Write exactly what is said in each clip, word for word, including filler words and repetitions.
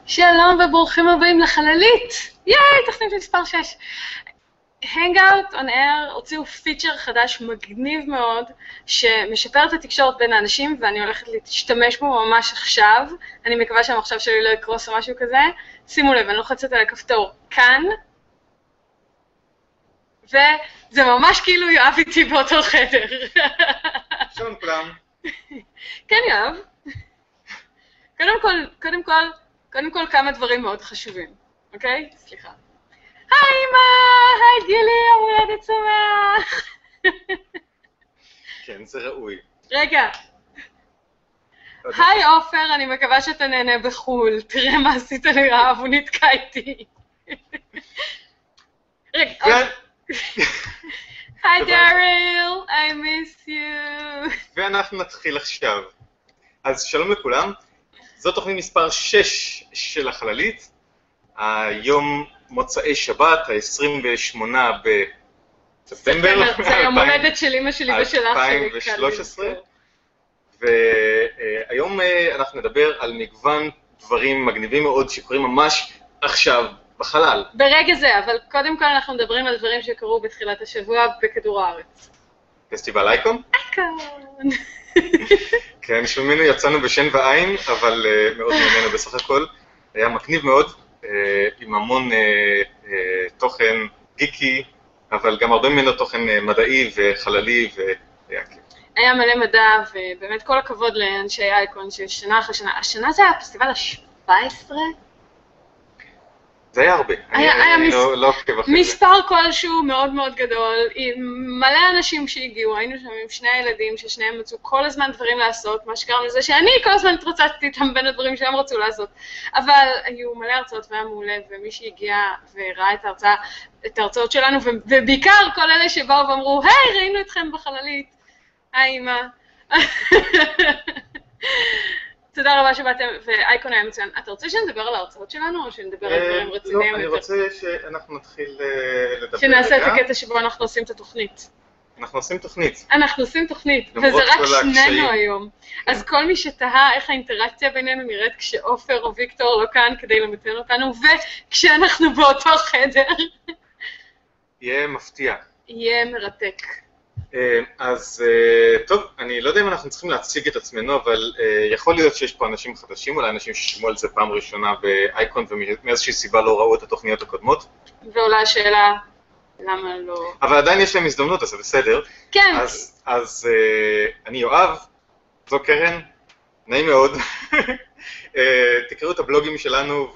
שלום וברוכים הבאים לחללית! ייי, תוכנית מספר שש. Hangout on Air הוציאו פיצ'ר חדש מגניב מאוד שמשפר את התקשורת בין האנשים, ואני הולכת להשתמש בו ממש עכשיו. אני מקווה שהמחשב שלי לא יקרוס או משהו כזה. שימו לב, אני לוחצת על הכפתור כאן, וזה ממש כאילו יואב איתי באותו חדר. שלום כולם. כן יואב. קודם כל, קודם כל, קודם כל כמה דברים מאוד חשובים, אוקיי? סליחה. היי אמא, היי גילי, יום הולדת שמח. כן, זה ראוי. רגע. היי עופר, אני מקווה שאתה נהנה בחול. תראה מה עשית ליואב, הוא נתקע איתי. רגע. היי דריל, I miss you. ואנחנו נתחיל עכשיו. אז שלום לכולם. זו תוכנית מספר שש של החללית. היום מוצאי שבת, ה-עשרים ושמונה בספטמבר זה היום הולדת של אמא שלי ושלך שלי. אלפיים ושלוש עשרה. והיום אנחנו נדבר על מגוון דברים מגניבים מאוד שקורים ממש עכשיו בחלל. ברגע זה, אבל קודם כל אנחנו מדברים על דברים שקרו בתחילת השבוע בכדור הארץ. פסטיבל אייקון? אייקון! כן, שלומנו יצאנו בשן ועין, אבל uh, מאוד נהנינו בסך הכל. היה מגניב מאוד, uh, עם המון uh, uh, תוכן גיקי, אבל גם הרבה ממנו תוכן uh, מדעי וחללי, והיה כיף. היה מלא מדע, ובאמת כל הכבוד לאנשי אייקון ששנה אחרי שנה. השנה זה היה הפסטיבל ה-שבע עשרה? זה היה הרבה, היה, אני, היה אני מס... לא, לא עוקב אחרי זה. מספר כלשהו מאוד מאוד גדול, עם מלא אנשים שהגיעו, היינו שם עם שני הילדים ששניהם מצאו כל הזמן דברים לעשות, מה שקרה לזה שאני כל הזמן התרוצצתי איתם בין הדברים שהם רצו לעשות, אבל היו מלא הרצאות והיה מעולה, ומי שהגיע וראה את ההרצאה, את ההרצאות שלנו, ובעיקר כל אלה שבאו ואמרו, היי, ראינו אתכם בחללית, היי אמא. תודה רבה שבאתם, ואייקון היה מצוין. אתה רוצה שנדבר על ההרצאות שלנו, או שנדבר על דברים רציניים? לא, אני רוצה שאנחנו נתחיל לדבר. שנעשה את הקטע שבו אנחנו עושים את התוכנית. אנחנו עושים תוכנית. אנחנו עושים תוכנית, וזה רק שנינו היום. אז כל מי שתהה איך האינטראקציה בינינו נראית כשאופר או ויקטור לא כאן כדי למתן אותנו, וכשאנחנו באותו חדר. יהיה מפתיע. יהיה מרתק. אז טוב, אני לא יודע אם אנחנו צריכים להציג את עצמנו, אבל יכול להיות שיש פה אנשים חדשים, אולי אנשים ששמעו על זה פעם ראשונה באייקון ומאיזושהי סיבה לא ראו את התוכניות הקודמות. ועולה השאלה, למה לא... אבל עדיין יש להם הזדמנות, אז זה בסדר. כן. אז, אז אני יואב, זו קרן, נעים מאוד. תקראו את הבלוגים שלנו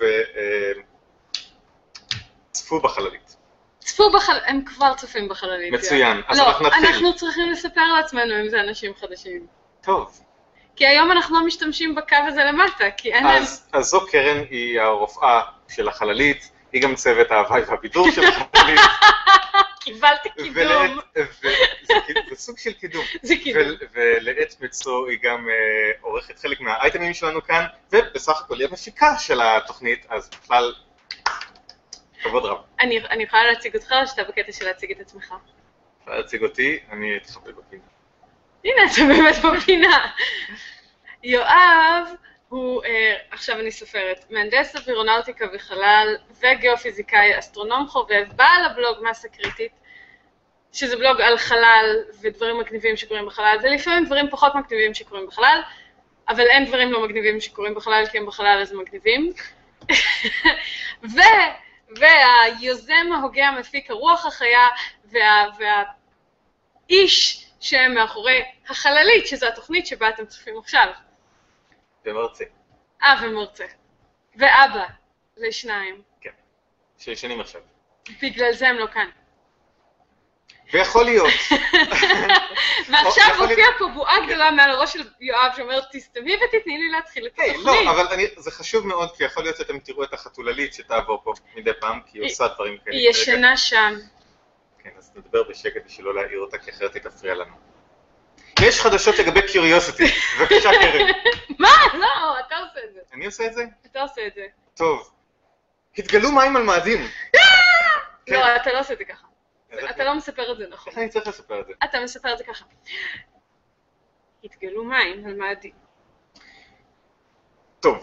וצפו בחללית. צפו בחללית, הם כבר צופים בחללית. מצוין, אז לא, אנחנו נתחיל. אנחנו צריכים לספר לעצמנו אם זה אנשים חדשים. טוב. כי היום אנחנו לא משתמשים בקו הזה למטה, כי אין להם... אז זו קרן, היא הרופאה של החללית, היא גם צוות ההוואי והבידור של החללית. קיבלתי קידום. זה סוג של קידום. זה קידום. ולעת מצוא היא גם עורכת חלק מהאייטמים שלנו כאן, ובסך הכל היא המפיקה של התוכנית, אז בכלל... כבוד רב. אני, אני יכולה להציג אותך או שאתה בקטע של להציג את עצמך? יכולה להציג אותי, אני אתחבא בפינה. הנה, אתה באמת בפינה. יואב הוא, אה, עכשיו אני סופרת, מהנדס אווירונאוטיקה וחלל וגיאופיזיקאי, אסטרונום חובב, בעל הבלוג מסה קריטית, שזה בלוג על חלל ודברים מגניבים שקורים בחלל, ולפעמים דברים פחות מגניבים שקורים בחלל, אבל אין דברים לא מגניבים שקורים בחלל, כי הם בחלל אז מגניבים. ו... והיוזם ההוגה המפיק, הרוח החיה, וה, והאיש שהם מאחורי החללית, שזו התוכנית שבה אתם צופים עכשיו. ומרצה. אה, ומרצה. ואבא, לשניים. כן, שישנים עכשיו. בגלל זה הם לא כאן. ויכול להיות. ועכשיו הופיע פה בועה גדולה מעל הראש של יואב שאומרת, תסתמי ותתני לי להתחיל את התוכנית. לא, אבל זה חשוב מאוד, כי יכול להיות שאתם תראו את החתוללית שתעבור פה מדי פעם, כי היא עושה דברים כאלה. היא ישנה שם. כן, אז נדבר בשקט בשביל לא להעיר אותה, כי אחרת היא תפריע לנו. יש חדשות לגבי קיוריוסיטי, בבקשה קרן. מה? לא, אתה עושה את זה. אני עושה את זה? אתה עושה את זה. טוב. התגלו מים על מאדים. לא, אתה לא עושה את זה ככה. אתה לא מספר את זה נכון. איך אני צריך לספר את זה? אתה מספר את זה ככה. התגלו מים על מאדים. טוב,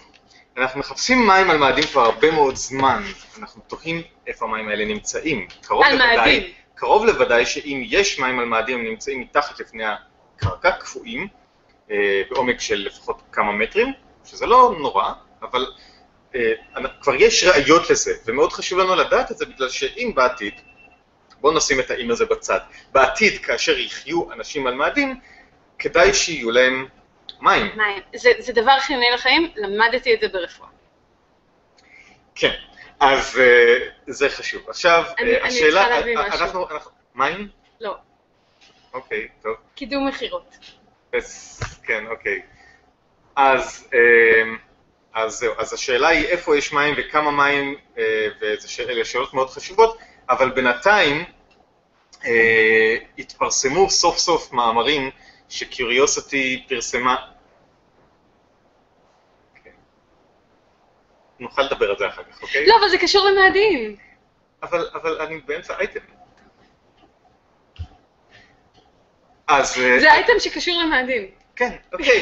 אנחנו מחפשים מים על מאדים כבר הרבה מאוד זמן, אנחנו תוהים איפה המים האלה נמצאים. קרוב על לוודאי, מאדים. קרוב לוודאי שאם יש מים על מאדים, הם נמצאים מתחת לפני הקרקע, קפואים, אה, בעומק של לפחות כמה מטרים, שזה לא נורא, אבל אה, כבר יש ראיות לזה, ומאוד חשוב לנו לדעת את זה, בגלל שאם בעתיד, בואו נשים את האם הזה בצד, בעתיד כאשר יחיו אנשים על מאדים, כדאי שיהיו להם מים. מים. זה, זה דבר חיוני לחיים, למדתי את זה ברפואה. כן, אז uh, זה חשוב. עכשיו, אני, uh, אני השאלה... צריכה להבין משהו. אנחנו, אנחנו... מים? לא. אוקיי, טוב. קידום מחירות. אז, כן, אוקיי. אז, uh, אז זהו, אז השאלה היא איפה יש מים וכמה מים, uh, ואלה שאלות מאוד חשובות, אבל בינתיים uh, התפרסמו סוף סוף מאמרים שקיוריוסיטי פרסמה... נוכל לדבר על זה אחר כך, אוקיי? לא, אבל זה קשור למאדים. אבל, אבל אני באמצע אייטם. אז... זה אייטם שקשור למאדים. כן, אוקיי.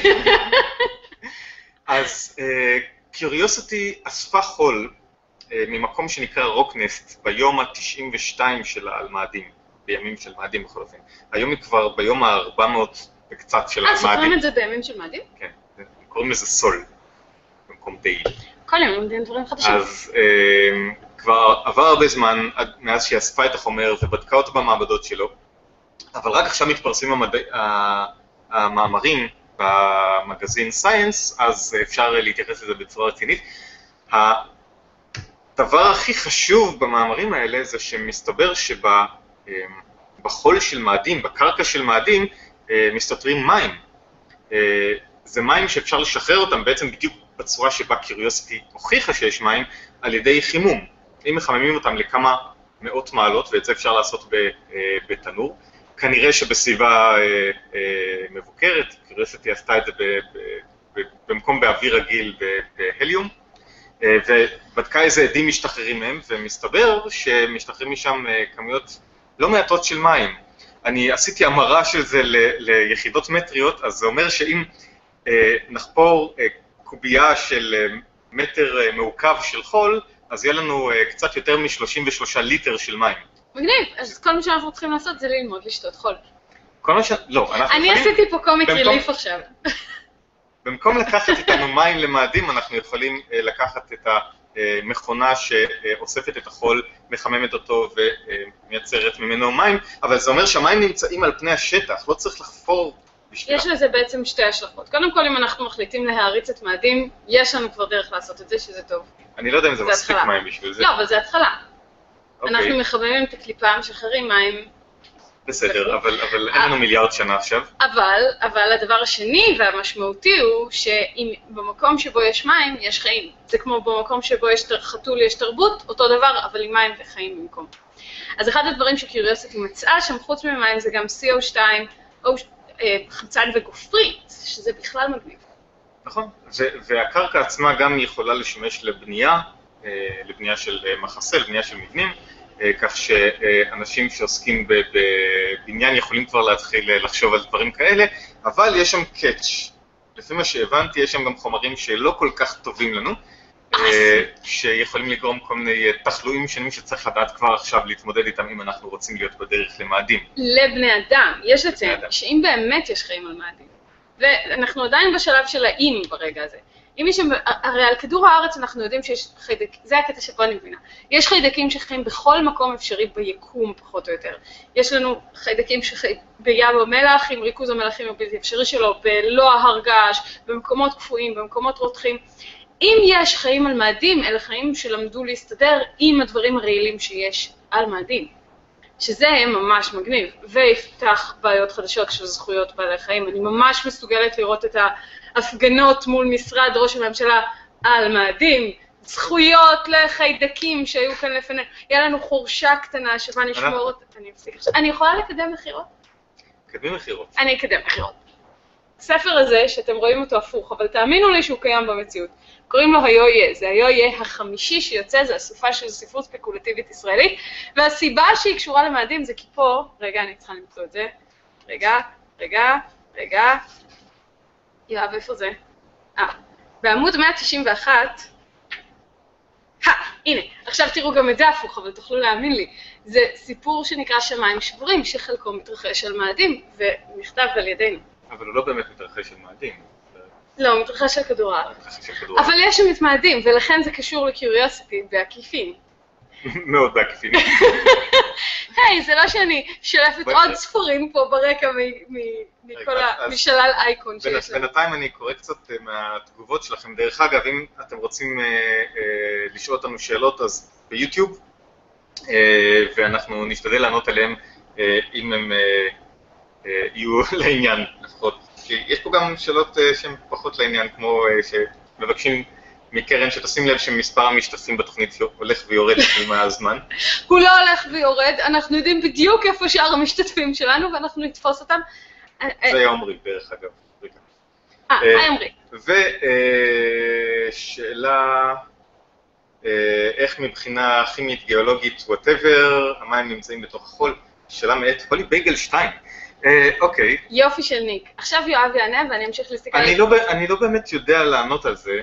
אז קיוריוסיטי אספה חול ממקום שנקרא רוקנסט ביום ה-תשעים ושתיים שלה על מאדים, בימים של מאדים בכל אופן. היום היא כבר ביום ה-ארבע מאות וקצת של המאדים. אה, סופרים את זה בימים של מאדים? כן, קוראים לזה סול, במקום דייל. כל יום לומדים דברים חדשים. אז אה, כבר עבר הרבה זמן מאז שהיא אספה את החומר ובדקה אותו במעבדות שלו, אבל רק עכשיו מתפרסמים המד... המאמרים במגזין סייאנס, אז אפשר להתייחס לזה בצורה רצינית. הדבר הכי חשוב במאמרים האלה זה שמסתבר שבחול של מאדים, בקרקע של מאדים, מסתתרים מים. זה מים שאפשר לשחרר אותם בעצם בדיוק בצורה שבה קיוריוסיטי הוכיחה שיש מים על ידי חימום. אם מחממים אותם לכמה מאות מעלות, ואת זה אפשר לעשות בתנור, כנראה שבסביבה מבוקרת, קיוריוסיטי עשתה את זה במקום באוויר רגיל בהליום, ובדקה איזה עדים משתחררים מהם, ומסתבר שמשתחררים משם כמויות לא מעטות של מים. אני עשיתי המרה של זה ליחידות מטריות, אז זה אומר שאם נחפור קובייה של מטר מעוקב של חול, אז יהיה לנו קצת יותר מ-שלושים ושלושה ליטר של מים. מגניב, אז כל מה שאנחנו צריכים לעשות זה ללמוד לשתות חול. כל מה ש... לא, אנחנו אני יכולים... עשיתי פה קומיק במקום... ריליף עכשיו. במקום לקחת איתנו מים למאדים, אנחנו יכולים לקחת את המכונה שאוספת את החול, מחממת אותו ומייצרת ממנו מים, אבל זה אומר שהמים נמצאים על פני השטח, לא צריך לחפור בשבילה. יש לזה בעצם שתי השלכות. קודם כל, אם אנחנו מחליטים להריץ את מאדים, יש לנו כבר דרך לעשות את זה, שזה טוב. אני לא יודע אם זה מספיק התחלה. מים בשביל זה. לא, אבל זה התחלה. אוקיי. אנחנו מחממים את הקליפה, משחררים מים. בסדר, אבל, אבל אין לנו מיליארד שנה עכשיו. אבל, אבל הדבר השני והמשמעותי הוא שאם במקום שבו יש מים, יש חיים. זה כמו במקום שבו יש חתול, יש תרבות, אותו דבר, אבל עם מים וחיים במקום. אז אחד הדברים שקיוריוסיטי מצאה שם, חוץ ממים, זה גם סי או שתיים, או חמצן וגופרית, שזה בכלל מגניב. נכון, והקרקע עצמה גם יכולה לשמש לבנייה, לבנייה של מחסה, לבנייה של מבנים, כך שאנשים שעוסקים בבניין יכולים כבר להתחיל לחשוב על דברים כאלה, אבל יש שם קאץ'. לפי מה שהבנתי, יש שם גם חומרים שלא כל כך טובים לנו, שיכולים לגרום כל מיני תחלואים שונים שצריך לדעת כבר עכשיו להתמודד איתם אם אנחנו רוצים להיות בדרך למאדים. לבני אדם, יש לציין שאם באמת יש חיים על מאדים, ואנחנו עדיין בשלב של האם ברגע הזה, אם יש שם, הרי על כדור הארץ אנחנו יודעים שיש חיידקים, זה הקטע שבו אני מבינה, יש חיידקים שחיים בכל מקום אפשרי ביקום פחות או יותר. יש לנו חיידקים שחיים בים המלח עם ריכוז המלחים הבלתי אפשרי שלו, בלוע הרגש, במקומות קפואים, במקומות רותחים. אם יש חיים על מאדים, אלה חיים שלמדו להסתדר עם הדברים הרעילים שיש על מאדים. שזה ממש מגניב, ויפתח בעיות חדשות של זכויות בעלי חיים. אני ממש מסוגלת לראות את ההפגנות מול משרד ראש הממשלה על מאדים, זכויות לחיידקים שהיו כאן לפני. יהיה לנו חורשה קטנה שבה נשמור אותה. אני אפסיק עכשיו. אני יכולה לקדם מחירות? קדמים מחירות. אני אקדם מחירות. הספר הזה, שאתם רואים אותו הפוך, אבל תאמינו לי שהוא קיים במציאות. קוראים לו היו יהיה, זה היו יהיה החמישי שיוצא, זה אסופה של ספרות ספקולטיבית ישראלית, והסיבה שהיא קשורה למאדים זה כי פה, רגע, אני צריכה למצוא את זה, רגע, רגע, רגע, יואב, איפה זה? אה, בעמוד מאה תשעים ואחת, הא, הנה, עכשיו תראו גם את זה הפוך, אבל תוכלו להאמין לי. זה סיפור שנקרא שמיים שבורים, שחלקו מתרחש על מאדים, ונכתב על ידינו. אבל הוא לא באמת מתרחש על מאדים. לא, הוא מתרחש על כדור הארץ. אבל יש שם את מאדים, ולכן זה קשור לקיוריוסיטי בעקיפין. מאוד בעקיפין. היי, זה לא שאני שלפת עוד ספרים פה ברקע משלל אייקון שיש לנו. בינתיים אני קורא קצת מהתגובות שלכם. דרך אגב, אם אתם רוצים לשאול אותנו שאלות, אז ביוטיוב, ואנחנו נשתדל לענות עליהם אם הם יהיו לעניין לפחות. יש פה גם שאלות שהן פחות לעניין, כמו שמבקשים מקרן שתשים לב שמספר המשתתפים בתוכנית הולך ויורד עם הזמן. הוא לא הולך ויורד, אנחנו יודעים בדיוק איפה שאר המשתתפים שלנו ואנחנו נתפוס אותם. זה היה עומרי, דרך אגב. אה, היה עומרי. ושאלה, איך מבחינה כימית, גיאולוגית, whatever, המים נמצאים בתוך החול? שאלה מאת הולי בייגל שתיים. אוקיי. יופי של ניק. עכשיו יואב יענה ואני אמשיך להסתכל. אני לא באמת יודע לענות על זה.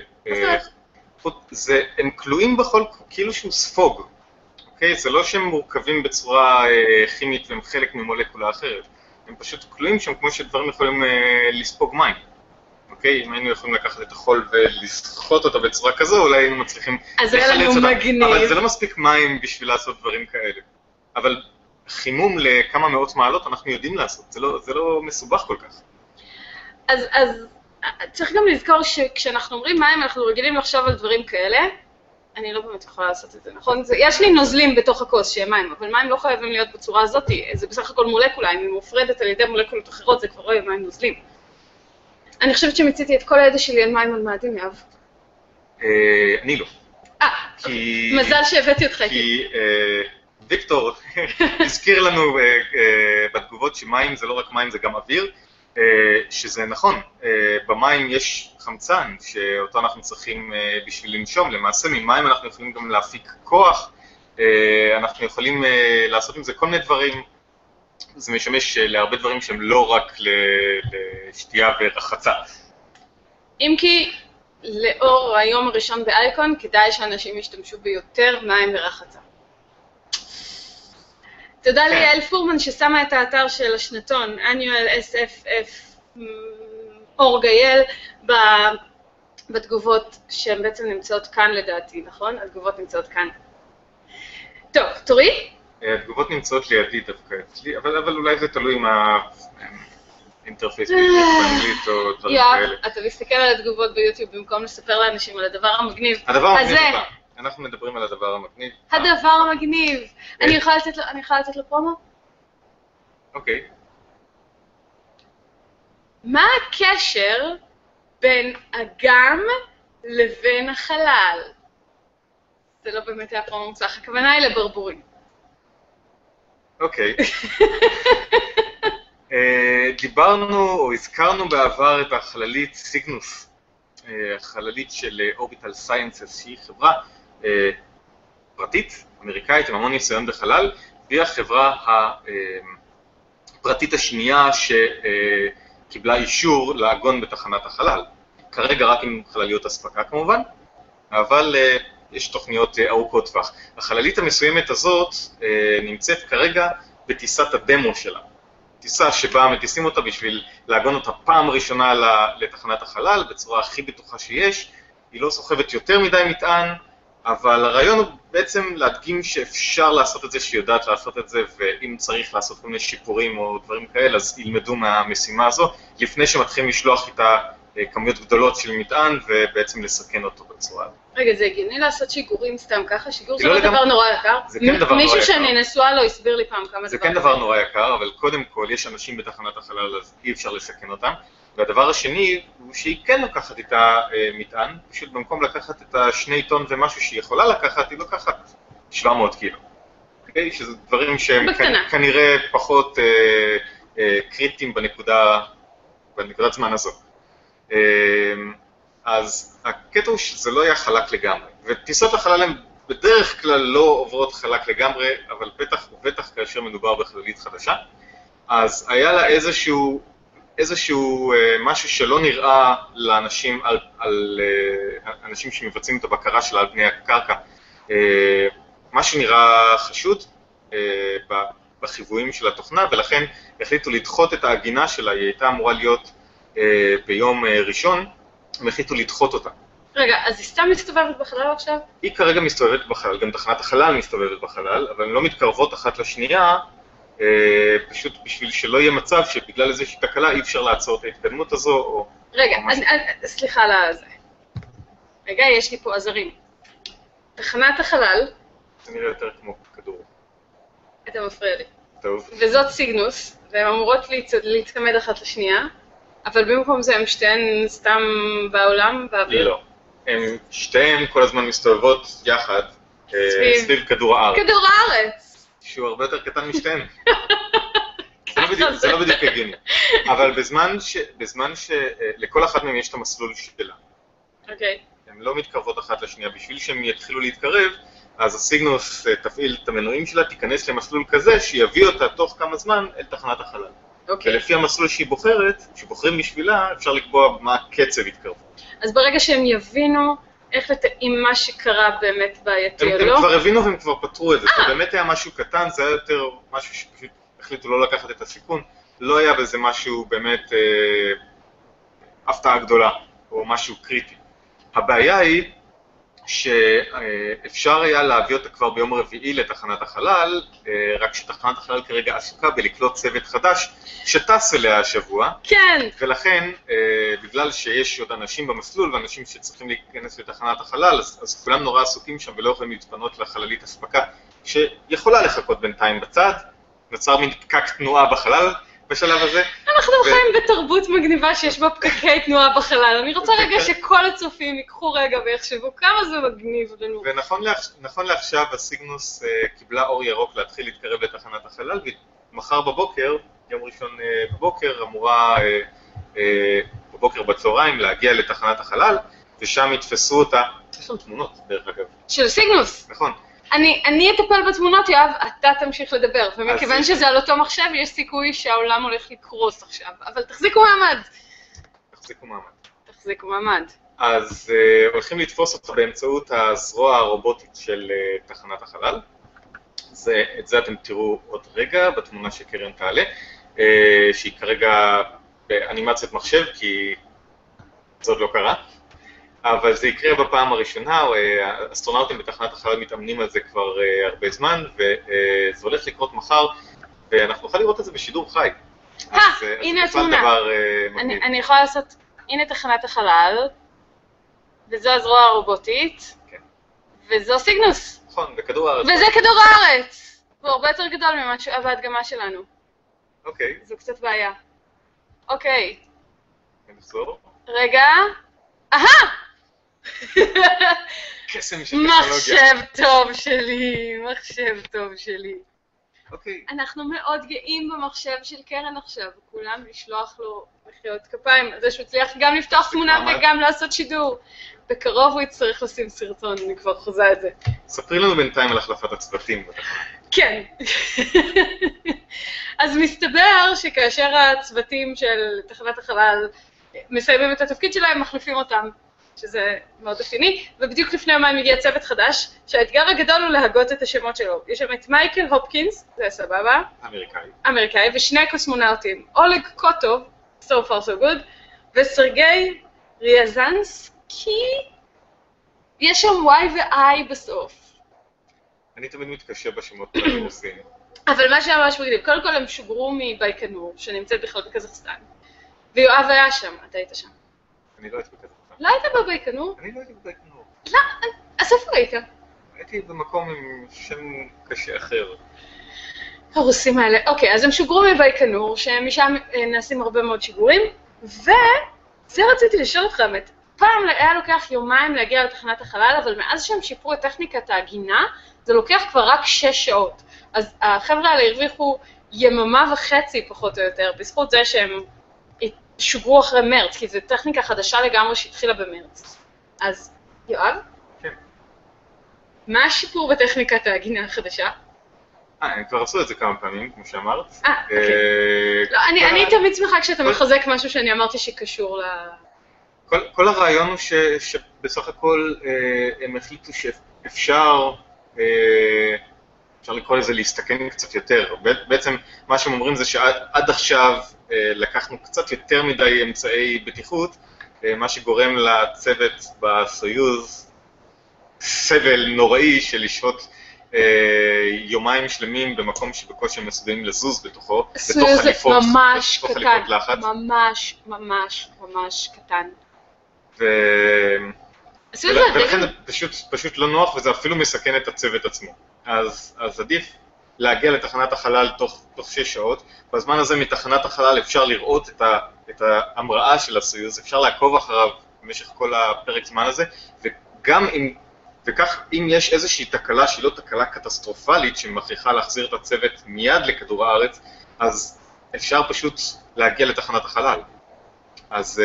הם כלואים בחול כאילו שהוא ספוג. אוקיי? זה לא שהם מורכבים בצורה כימית והם חלק ממולקולה אחרת. הם פשוט כלואים שם כמו שדברים יכולים לספוג מים. אוקיי? אם היינו יכולים לקחת את החול ולסחוט אותה בצורה כזו, אולי היינו מצליחים לחלץ אותה. אבל זה לא מספיק מים בשביל לעשות דברים כאלה. אבל חימום לכמה מאות מעלות אנחנו יודעים לעשות, זה לא, זה לא מסובך כל כך. אז, אז צריך גם לזכור שכשאנחנו אומרים מים אנחנו רגילים לחשוב על דברים כאלה, אני לא באמת יכולה לעשות את זה, נכון? זה, יש לי נוזלים בתוך הכוס שהם מים, אבל מים לא חייבים להיות בצורה הזאת, זה בסך הכל מולקולה, אם היא מופרדת על ידי מולקולות אחרות זה כבר לא יהיה מים נוזלים. אני חושבת שמציתי את כל הידע שלי על מים על מאדים, יאב. אני לא. אה, מזל שהבאתי אותך. כי ויקטור הזכיר לנו בתגובות שמים זה לא רק מים, זה גם אוויר, שזה נכון, במים יש חמצן שאותו אנחנו צריכים בשביל לנשום, למעשה ממים אנחנו יכולים גם להפיק כוח, אנחנו יכולים לעשות עם זה כל מיני דברים, זה משמש להרבה דברים שהם לא רק לשתייה ורחצה. אם כי לאור היום הראשון באייקון כדאי שאנשים ישתמשו ביותר מים ורחצה. תודה ליעל פורמן ששמה את האתר של השנתון, annual אס אף אף אורג איי אל, בתגובות שהן בעצם נמצאות כאן לדעתי, נכון? התגובות נמצאות כאן. טוב, תורי? התגובות נמצאות לידי דווקא אצלי, אבל, אבל אולי זה תלוי עם האינטרפייס באנגלית או דברים כאלה. יואב, אתה מסתכל על התגובות ביוטיוב במקום לספר לאנשים על הדבר המגניב. הדבר המגניב אותה. אנחנו מדברים על הדבר המגניב. הדבר המגניב. אני יכולה לתת לו פרומו? אוקיי. מה הקשר בין אגם לבין החלל? זה לא באמת היה פרומו מוצלח, הכוונה היא לברבורים. אוקיי. דיברנו או הזכרנו בעבר את החללית סיגנוס, החללית של אורביטל סיינסס, שהיא חברה פרטית, אמריקאית, עם המון ניסיון בחלל, והיא החברה הפרטית השנייה שקיבלה אישור לעגון בתחנת החלל. כרגע רק עם חלליות הספקה כמובן, אבל יש תוכניות ארוכות טווח. החללית המסוימת הזאת נמצאת כרגע בטיסת הדמו שלה. טיסה שבה מטיסים אותה בשביל לעגון אותה פעם ראשונה לתחנת החלל, בצורה הכי בטוחה שיש. היא לא סוחבת יותר מדי מטען, אבל הרעיון הוא בעצם להדגים שאפשר לעשות את זה, שהיא יודעת לעשות את זה, ואם צריך לעשות כל מיני שיפורים או דברים כאלה, אז ילמדו מהמשימה הזו, לפני שמתחילים לשלוח איתה כמויות גדולות של מטען, ובעצם לסכן אותו בצורה. רגע, זה הגיוני לעשות שיגורים סתם ככה? שיגור זה לא דבר נורא יקר? זה כן דבר נורא יקר. מישהו שאני נשואה לו הסביר לי פעם כמה דבר. זה כן דבר נורא יקר, אבל קודם כל יש אנשים בתחנת החלל, אז אי אפשר לסכן אותם. והדבר השני הוא שהיא כן לוקחת את המטען, פשוט במקום לקחת את השני טון ומשהו שהיא יכולה לקחת, היא לוקחת שבע מאות קילו. אוקיי? שזה דברים שהם כנראה פחות קריטיים בנקודה, בנקודת זמן הזו. אז הקטע הוא שזה לא היה חלק לגמרי, וטיסות החלל הן בדרך כלל לא עוברות חלק לגמרי, אבל בטח ובטח כאשר מדובר בחללית חדשה, אז היה לה איזשהו איזשהו משהו שלא נראה לאנשים, על, על אנשים שמבצעים את הבקרה שלה על פני הקרקע, משהו נראה חשוד בחיוויים של התוכנה, ולכן החליטו לדחות את ההגינה שלה. היא הייתה אמורה להיות ביום ראשון, הם החליטו לדחות אותה. רגע, אז היא סתם מסתובבת בחלל עכשיו? היא כרגע מסתובבת בחלל, גם תחנת החלל מסתובבת בחלל, אבל הן לא מתקרבות אחת לשנייה, פשוט בשביל שלא יהיה מצב שבגלל איזושהי תקלה אי אפשר לעצור את ההתקדמות הזו, או... רגע, אני, אני, סליחה על זה. רגע, יש לי פה עזרים. תחנת החלל... זה נראה יותר כמו כדור. אתה מפריע לי. טוב. וזאת סיגנוס, והן אמורות להתקמד אחת לשנייה, אבל במקום זה הן שתיהן סתם בעולם, באוויר. לא. הן שתיהן כל הזמן מסתובבות יחד, סביב, סביב כדור הארץ. כדור הארץ! שהוא הרבה יותר קטן משתיהן. זה לא בדיוק, זה לא בדיוק הגיוני. אבל בזמן ש... בזמן ש... לכל אחת מהן יש את המסלול שלה. אוקיי. הן לא מתקרבות אחת לשנייה. בשביל שהן יתחילו להתקרב, אז הסיגנוס תפעיל את המנועים שלה, תיכנס למסלול כזה, שיביא אותה תוך כמה זמן אל תחנת החלל. אוקיי. ולפי המסלול שהיא בוחרת, שבוחרים בשבילה, אפשר לקבוע מה הקצב יתקרבות. אז ברגע שהם יבינו איך אם מה שקרה באמת בעייתי או לא... הם כבר הבינו והם כבר פתרו את זה. זה באמת היה משהו קטן, זה היה יותר משהו שפשוט החליטו לא לקחת את הסיכון. לא היה בזה משהו באמת אה, הפתעה גדולה, או משהו קריטי. הבעיה היא שאפשר היה להביא אותה כבר ביום רביעי לתחנת החלל, רק שתחנת החלל כרגע עסוקה בלקלוט צוות חדש שטס אליה השבוע. כן. ולכן, בגלל שיש עוד אנשים במסלול ואנשים שצריכים להיכנס לתחנת החלל, אז, אז כולם נורא עסוקים שם ולא יכולים להתפנות לחללית הספקה, שיכולה לחכות בינתיים בצד. נוצר מין פקק תנועה בחלל בשלב הזה. אנחנו ו... חיים בתרבות מגניבה שיש בה פקקי תנועה בחלל. אני רוצה רגע שכל הצופים ייקחו רגע ויחשבו כמה זה מגניב לנו. ונכון לעכ... נכון לעכשיו הסיגנוס uh, קיבלה אור ירוק להתחיל להתקרב לתחנת החלל, ומחר בבוקר, יום ראשון uh, בבוקר, אמורה uh, uh, בבוקר בצהריים להגיע לתחנת החלל, ושם יתפסו אותה. יש לנו תמונות דרך אגב. של סיגנוס? נכון. אני, אני אטפל בתמונות, יואב, אתה תמשיך לדבר, ומכיוון שזה על אותו מחשב, יש סיכוי שהעולם הולך לקרוס עכשיו, אבל תחזיקו מעמד. תחזיקו מעמד. תחזיקו מעמד. אז uh, הולכים לתפוס אותה באמצעות הזרוע הרובוטית של uh, תחנת החלל. זה, את זה אתם תראו עוד רגע בתמונה שקרן תעלה, uh, שהיא כרגע באנימציית מחשב, כי זה עוד לא קרה. אבל זה יקרה בפעם הראשונה, האסטרונאוטים בתחנת החלל מתאמנים על זה כבר הרבה זמן, וזה הולך לקרות מחר, ואנחנו נוכל לראות את זה בשידור חי. אה, הנה התמונה. אני יכולה לעשות, הנה תחנת החלל, וזו הזרוע הרובוטית, וזו סיגנוס. נכון, בכדור הארץ. וזה כדור הארץ. הוא הרבה יותר גדול ממה בהדגמה שלנו. אוקיי. זו קצת בעיה. אוקיי. נחזור. רגע. אהה! קסם של טכנולוגיה. מחשב טוב שלי, מחשב טוב שלי. אוקיי. אנחנו מאוד גאים במחשב של קרן עכשיו, כולם לשלוח לו מחיאות כפיים, זה שהוא הצליח גם לפתוח תמונה וגם לעשות שידור. בקרוב הוא יצטרך לשים סרטון, אני כבר חוזה את זה. ספרי לנו בינתיים על החלפת הצוותים. כן. אז מסתבר שכאשר הצוותים של תחנת החלל מסיימים את התפקיד שלהם, מחליפים אותם, שזה מאוד אופייני, ובדיוק לפני יומיים הגיע צוות חדש, שהאתגר הגדול הוא להגות את השמות שלו. יש שם את מייקל הופקינס, זה סבבה. אמריקאי. אמריקאי, ושני קוסמונאוטים, אולג קוטוב, so far so good, וסרגי ריאזנסקי, יש שם Y ו-I בסוף. אני תמיד מתקשה בשמות הרוסים. אבל מה שהיה ממש מגניב, קודם כל הם שוגרו מבייקנור, שנמצאת בכלל בקזחסטן. ויואב היה שם, אתה היית שם. אני לא הייתי בקזחסטן. לא היית בבייקנור? אני לא הייתי בבייקנור. לא, אז איפה היית? הייתי במקום עם שם קשה אחר. הרוסים האלה. אוקיי, אז הם שוגרו מבייקנור, שמשם נעשים הרבה מאוד שיגורים, וזה רציתי לשאול אותך, באמת, פעם היה לוקח יומיים להגיע לתחנת החלל, אבל מאז שהם שיפרו את טכניקת ההגינה, זה לוקח כבר רק שש שעות. אז החבר'ה האלה הרוויחו יממה וחצי פחות או יותר, בזכות זה שהם שוגרו אחרי מרץ, כי זו טכניקה חדשה לגמרי שהתחילה במרץ. אז, יואב? כן. מה השיפור בטכניקת ההגינה החדשה? אה, הם כבר עשו את זה כמה פעמים, כמו שאמרת. אה, אוקיי. לא, אני, אני תמיד שמחה כשאתה מחזק משהו שאני אמרתי שקשור ל... כל, כל הרעיון הוא ש, שבסך הכל אה, הם החליטו שאפשר, אה, אפשר לקרוא לזה להסתכן קצת יותר. בעצם מה שהם אומרים זה שעד עכשיו אה, לקחנו קצת יותר מדי אמצעי בטיחות, אה, מה שגורם לצוות בסויוז סבל נוראי של לשהות אה, יומיים שלמים במקום שבקושי הם מסוגלים לזוז בתוכו, בתוך חליפות, ממש בתוך קטן, חליפות לחץ. ממש ממש ממש קטן. ו... ולכן זה פשוט, פשוט לא נוח, וזה אפילו מסכן את הצוות עצמו. אז, אז עדיף להגיע לתחנת החלל תוך, תוך שש שעות. בזמן הזה מתחנת החלל אפשר לראות את, ה, את ההמראה של הסויוז, אפשר לעקוב אחריו במשך כל הפרק זמן הזה, וגם אם, וכך אם יש איזושהי תקלה שהיא לא תקלה קטסטרופלית שמכריחה להחזיר את הצוות מיד לכדור הארץ, אז אפשר פשוט להגיע לתחנת החלל. אז,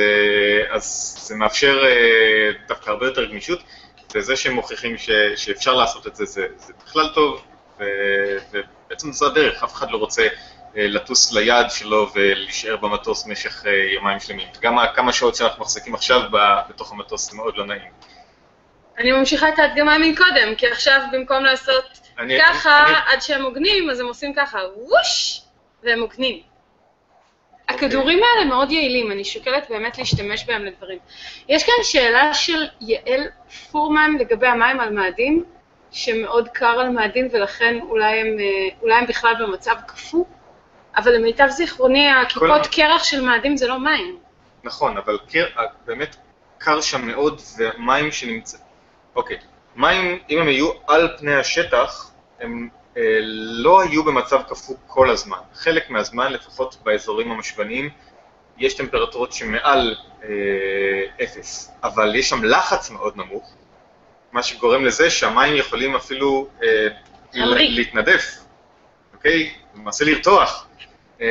אז זה מאפשר דווקא הרבה יותר גמישות, וזה שהם מוכיחים ש, שאפשר לעשות את זה, זה, זה בכלל טוב, ו, ובעצם זו הדרך, אף אחד לא רוצה לטוס ליעד שלו ולהישאר במטוס במשך יומיים שלמים. גם כמה שעות שאנחנו מחזיקים עכשיו בתוך המטוס זה מאוד לא נעים. אני ממשיכה את ההדגמה מקודם, כי עכשיו במקום לעשות אני, ככה אני, עד שהם מוגנים, אז הם עושים ככה, ווש, והם מוגנים. הכדורים האלה מאוד יעילים, אני שוקלת באמת להשתמש בהם לדברים. יש כאן שאלה של יעל פורמן לגבי המים על מאדים, שמאוד קר על מאדים ולכן אולי הם, אולי הם בכלל במצב קפוא, אבל למיטב זיכרוני, הכיפות קרח של מאדים זה לא מים. נכון, אבל קר, באמת קר שם מאוד, ומים שנמצא... אוקיי, מים, אם הם היו על פני השטח, הם... לא היו במצב קפוא כל הזמן. חלק מהזמן, לפחות באזורים המשווניים, יש טמפרטורות שמעל אה, אפס, אבל יש שם לחץ מאוד נמוך, מה שגורם לזה שהמים יכולים אפילו אה, להתנדף, אוקיי? למעשה לרתוח, אה,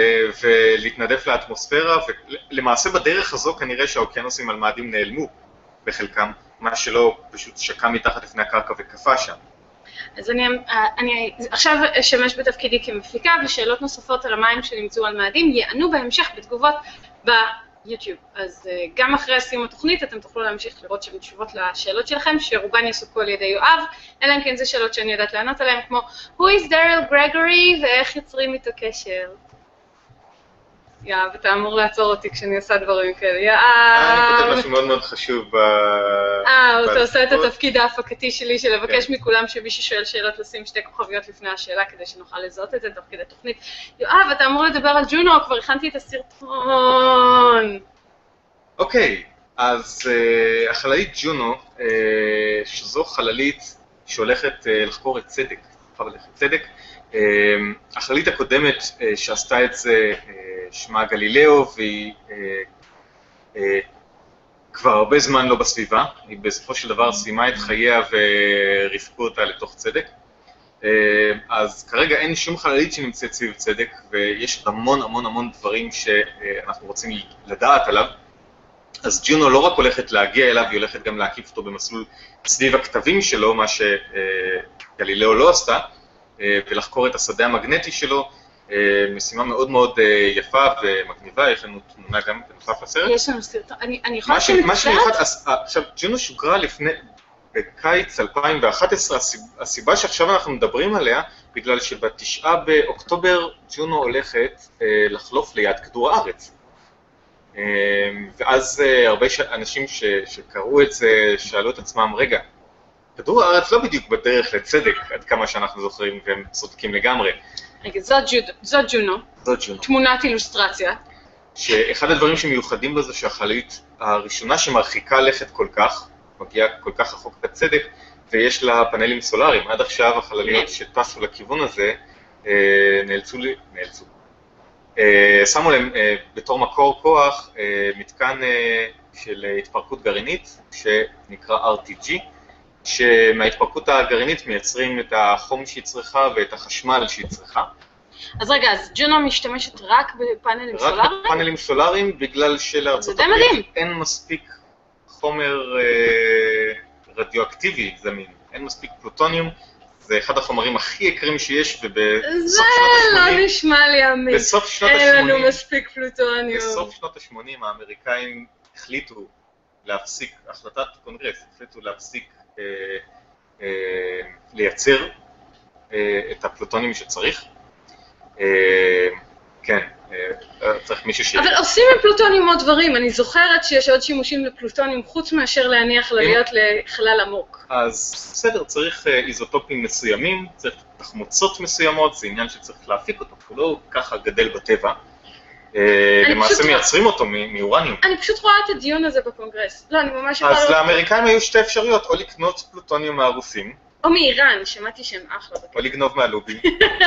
ולהתנדף לאטמוספירה, ולמעשה בדרך הזו כנראה שהאוקיינוסים על מאדים נעלמו בחלקם, מה שלא פשוט שקע מתחת לפני הקרקע וקפה שם. אז אני, אני עכשיו אשמש בתפקידי כמפיקה, ושאלות נוספות על המים שנמצאו על מאדים יענו בהמשך בתגובות ביוטיוב. אז גם אחרי סיום התוכנית אתם תוכלו להמשיך לראות שם תשובות לשאלות שלכם, שרובן יסופקו על ידי יואב, אלא אם כן זה שאלות שאני יודעת לענות עליהן, כמו Who is Daryl Gregory ואיך יוצרים איתו קשר? יואב, אתה אמור לעצור אותי כשאני עושה דברים כאלה. יואב! אני כותב משהו מאוד מאוד חשוב ב... אה, אתה עושה את התפקיד ההפקתי שלי של לבקש מכולם שמי ששואל שאלות לשים שתי כוכביות לפני השאלה כדי שנוכל לזהות את זה תוך כדי תוכנית. יואב, אתה אמור לדבר על ג'ונו, כבר הכנתי את הסרטון. אוקיי, אז החללית ג'ונו, שזו חללית שהולכת לחקור את צדק, צדק, החללית הקודמת שעשתה את זה שמה גלילאו, והיא אה, אה, כבר הרבה זמן לא בסביבה, היא בסופו של דבר סיימה את חייה וריסקו אותה לתוך צדק. אה, אז כרגע אין שום חללית שנמצאת סביב צדק, ויש המון המון המון דברים שאנחנו רוצים לדעת עליו. אז ג'ונו לא רק הולכת להגיע אליו, היא הולכת גם להקיף אותו במסלול סביב הכתבים שלו, מה שגלילאו לא עשתה, אה, ולחקור את השדה המגנטי שלו, משימה מאוד מאוד יפה ומגניבה, יש לנו תמונה גם בנוסף לסרט. יש לנו סרטון, אני יכולה לשים את סרט? עכשיו, ג'ונו שוגרה לפני, בקיץ אלפיים ואחת עשרה, הסיבה שעכשיו אנחנו מדברים עליה, בגלל שבתשעה באוקטובר ג'ונו הולכת לחלוף ליד כדור הארץ. ואז הרבה אנשים שקראו את זה שאלו את עצמם, רגע, כדור הארץ לא בדיוק בדרך לצדק, עד כמה שאנחנו זוכרים, והם צודקים לגמרי. רגע, זאת ג'ונו, תמונת אילוסטרציה. שאחד הדברים שמיוחדים בזה שהחללית הראשונה שמרחיקה לכת כל כך, מגיעה כל כך רחוק בצדק, ויש לה פאנלים סולאריים. עד עכשיו החלליות שטסו לכיוון הזה נאלצו, נאלצו. שמו להם בתור מקור כוח מתקן של התפרקות גרעינית שנקרא אר טי ג'י, שמההתפרקות הגרעינית מייצרים את החום שהיא צריכה ואת החשמל שהיא צריכה. אז רגע, אז ג'ונו משתמשת רק בפאנלים סולאריים? רק בפאנלים סולאריים, בגלל שלארצות הברית אין מספיק חומר אה, רדיואקטיבי זמין, אין מספיק פלוטוניום, זה אחד החומרים הכי יקרים שיש, ובסוף זה שנות לא ה-שמונים, נשמע לי אמין. בסוף שנות אין לנו ה-שמונים, מספיק פלוטוניום. בסוף שנות ה-שמונים האמריקאים החליטו להפסיק, החלטת קונגרס, החליטו להפסיק אה, אה, לייצר אה, את הפלוטוניום שצריך. אה, כן, אה, צריך מישהו ש... אבל עושים עם פלוטוניום עוד דברים. אני זוכרת שיש עוד שימושים לפלוטוניום חוץ מאשר להניח ללהיות לחלל עמוק. אז בסדר, צריך אה, איזוטופים מסוימים, צריך תחמוצות מסוימות, זה עניין שצריך להפיק אותו, הוא לא ככה גדל בטבע. למעשה מייצרים אותו מאורניום. אני פשוט רואה את הדיון הזה בקונגרס. לא, אני ממש יכולה... אז לאמריקאים היו שתי אפשרויות, או לקנות פלוטוניום מהרוסים, או מאיראן, שמעתי שהם אחלה. או לגנוב מהלובים,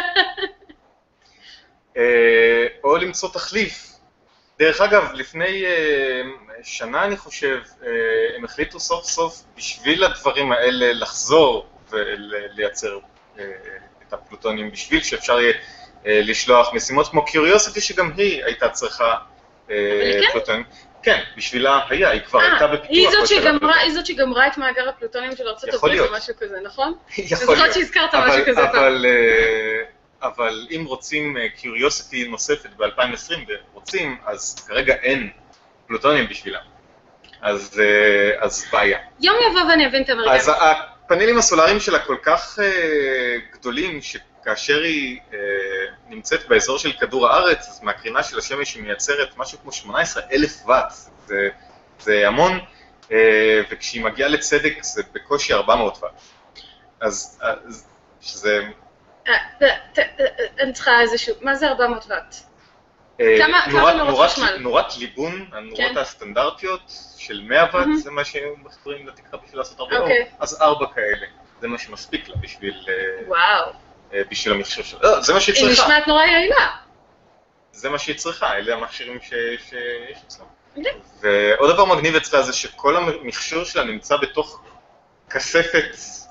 או למצוא תחליף. דרך אגב, לפני שנה אני חושב, הם החליטו סוף סוף בשביל הדברים האלה לחזור ולייצר את הפלוטוניום, בשביל שאפשר יהיה לשלוח משימות כמו קיוריוסיטי, שגם היא הייתה צריכה פלוטוניום. כן, בשבילה היה, היא כבר הייתה בפיתוח. היא זאת שגמרה את מאגר הפלוטוניום של ארצות הברית או משהו כזה, נכון? יכול להיות. שהזכרת משהו כזה. אבל אם רוצים קיוריוסיטי נוספת ב-אלפיים עשרים ורוצים, אז כרגע אין פלוטוניום בשבילה. אז בעיה. יום יבוא ואני אבין את האמריקאים. אז הפאנלים הסולאריים שלה כל כך גדולים, כאשר היא אה, נמצאת באזור של כדור הארץ, אז מהקרינה של השמש היא מייצרת משהו כמו שמונה עשרה אלף וואט, זה, זה המון, אה, וכשהיא מגיעה לצדק זה בקושי ארבע מאות וואט. אז, אז שזה... אני צריכה איזשהו, מה זה ארבע מאות וואט? כמה נורות חשמל? נורת ליבון, הנורות הסטנדרטיות של מאה וואט, זה מה שהם מחברים לתקרה בשביל לעשות ארבע מאות, אז ארבע כאלה, זה מה שמספיק לה בשביל... וואו. בשביל המחשב שלה. לא, זה מה שהיא צריכה. היא נשמעת נורא יעילה. זה מה שהיא צריכה, אלה המכשירים שיש אצלם. ועוד דבר מגניב אצלה זה שכל המכשור שלה נמצא בתוך כספת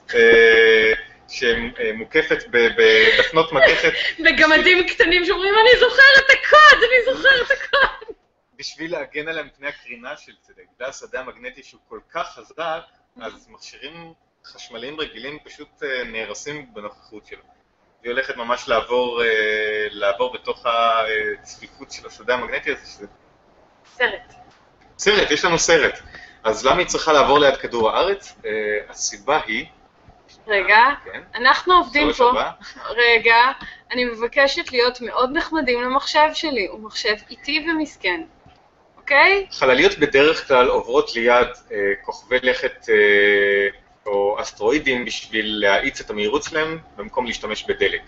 שמוקפת בדפנות מתכת. בגמדים קטנים שאומרים, אני זוכר את הקוד, אני זוכר את הקוד. בשביל להגן עליה מפני הקרינה של צדק. בגלל השדה המגנטי שהוא כל כך חזק, אז מכשירים חשמליים רגילים פשוט נהרסים בנוכחות שלו. היא הולכת ממש לעבור, לעבור בתוך הצפיפות של השדה המגנטי הזה, שזה... סרט. סרט, יש לנו סרט. אז למה היא צריכה לעבור ליד כדור הארץ? הסיבה היא... רגע, כן. אנחנו עובדים פה... הבא. רגע, אני מבקשת להיות מאוד נחמדים למחשב שלי, הוא מחשב איטי ומסכן, אוקיי? חלליות בדרך כלל עוברות ליד כוכבי לכת... או אסטרואידים בשביל להאיץ את המהירות שלהם במקום להשתמש בדלק.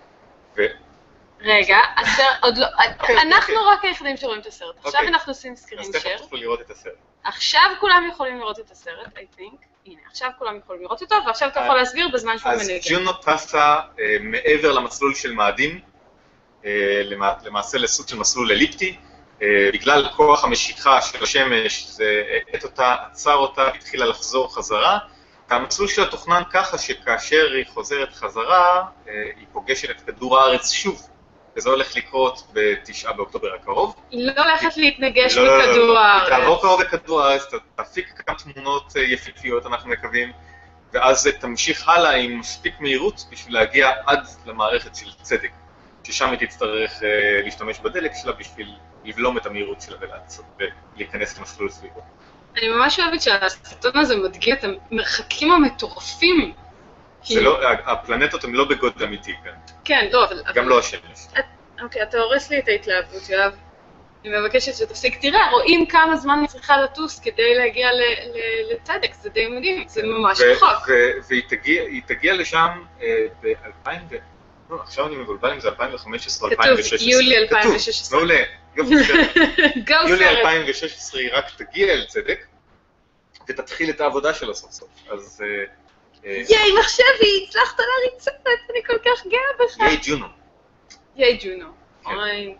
רגע, עוד לא, אנחנו רק היחידים שרואים את הסרט. עכשיו אנחנו עושים סקרין שייר. אז תכף תוכלו לראות את הסרט. עכשיו כולם יכולים לראות את הסרט, I think. הנה, עכשיו כולם יכולים לראות אותו, ועכשיו אתה יכול להסביר בזמן שהוא מנהיגה. אז ג'ונו טסה מעבר למסלול של מאדים, למעשה לסוג של מסלול אליפטי, בגלל כוח המשיכה של השמש, זה את אותה, עצר אותה, התחילה לחזור חזרה, המסלול שלה תוכנן ככה שכאשר היא חוזרת חזרה, היא פוגשת את כדור הארץ שוב, וזה הולך לקרות בתשעה באוקטובר הקרוב. היא לא הולכת להתנגש בכדור הארץ. היא תעבור קרוב בכדור הארץ, תפיק כמה תמונות יפיפיות, אנחנו מקווים, ואז תמשיך הלאה עם מספיק מהירות בשביל להגיע עד למערכת של צדק, ששם היא תצטרך להשתמש בדלק שלה בשביל לבלום את המהירות שלה ולהיכנס למסלול סביבו. אני ממש אוהבת שהסרטון הזה מדגים את המרחקים המטורפים. הפלנטות הן לא בגודל אמיתי כאן. כן, לא, אבל... גם לא השמש. אוקיי, אתה הורס לי את ההתלהבות, יואב. אני מבקשת שתפסיק. תראה, רואים כמה זמן אני צריכה לטוס כדי להגיע לצדק, זה די מדהים, זה ממש רחוק. והיא תגיע לשם ב-אלפיים ו... לא, עכשיו אני מבולבל אם זה אלפיים וחמש עשרה או אלפיים ושש עשרה. כתוב, יולי אלפיים ושש עשרה. מעולה. יולי אלפיים ושש עשרה היא רק תגיע אל צדק, ותתחיל את העבודה שלה סוף סוף. אז... ייי, מחשבי, הצלחת להריץ סרט, אני כל כך גאה בך. ייי ג'ונו. ייי ג'ונו. אוי.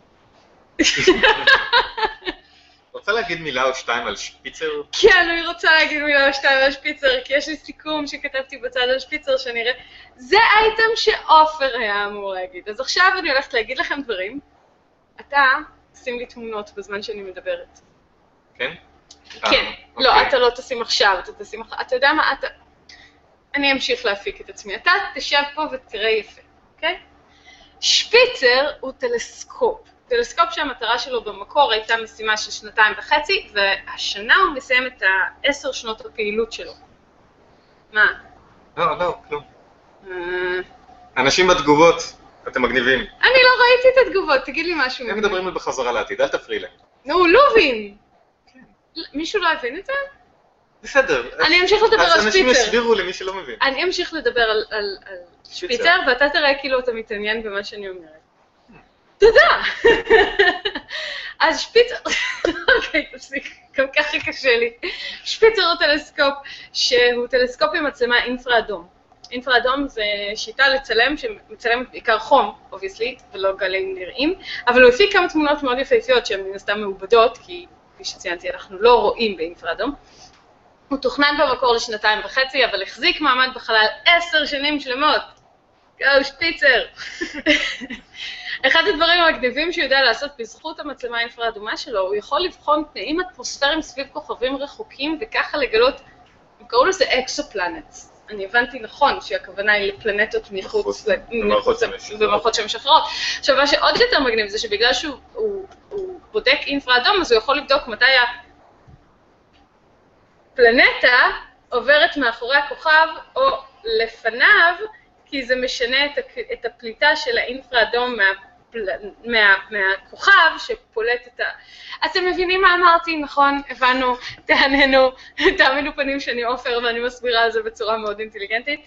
רוצה להגיד מילה או שתיים על שפיצר? כן, אני רוצה להגיד מילה או שתיים על שפיצר, כי יש לי סיכום שכתבתי בצד על שפיצר שנראה. זה אייטם שאופר היה אמור להגיד. אז עכשיו אני הולכת להגיד לכם דברים. אתה שים לי תמונות בזמן שאני מדברת. כן? כן. לא, אתה לא תשים עכשיו, אתה תשים אחר. אתה יודע מה, אתה... אני אמשיך להפיק את עצמי. אתה תשב פה ותראה יפה, אוקיי? שפיצר הוא טלסקופ. טלסקופ שהמטרה שלו במקור הייתה משימה של שנתיים וחצי, והשנה הוא מסיים את העשר שנות הפעילות שלו. מה? לא, לא, כלום. אנשים בתגובות, אתם מגניבים. אני לא ראיתי את התגובות, תגיד לי משהו. הם מדברים בחזרה לעתיד, אל תפריעי להם. נו, לובין! מישהו לא הבין את זה? בסדר. אני אמשיך לדבר על שפיצר. אז אנשים יסבירו למי שלא מבין. אני אמשיך לדבר על שפיצר, ואתה תראה כאילו אתה מתעניין במה שאני אומרת. תודה! אז שפיצר, אוקיי, תפסיק, גם ככה קשה לי. שפיצר הוא טלסקופ שהוא טלסקופ עם מצלמה אינפרה אדום. אינפרה אדום זה שיטה לצלם שמצלמת בעיקר חום, obviously, ולא גלים נראים, אבל הוא הפיק כמה תמונות מאוד יפהפיות שהן מן הסתם מעובדות, כי כפי שציינתי אנחנו לא רואים באינפרה אדום. הוא תוכנן במקור לשנתיים וחצי, אבל החזיק מעמד בחלל עשר שנים שלמות. גאו, שפיצר. אחד הדברים המגניבים שהוא יודע לעשות בזכות המצלמה האינפרה אדומה שלו, הוא יכול לבחון תנאים אטמוספיריים סביב כוכבים רחוקים, וככה לגלות, הם קראו לזה אקסופלנטס. אני הבנתי נכון שהכוונה היא לפלנטות מחוץ במערכות שמש אחרות. עכשיו, מה שעוד יותר מגניב זה שבגלל שהוא בודק אינפרה אדום, אז הוא יכול לבדוק מתי הפלנטה עוברת מאחורי הכוכב או לפניו, כי זה משנה את הפליטה של האינפרה אדום מהכוכב שפולט את ה... אתם מבינים מה אמרתי? נכון? הבנו, תעננו, תאמינו פנים שאני עופר ואני מסבירה על זה בצורה מאוד אינטליגנטית.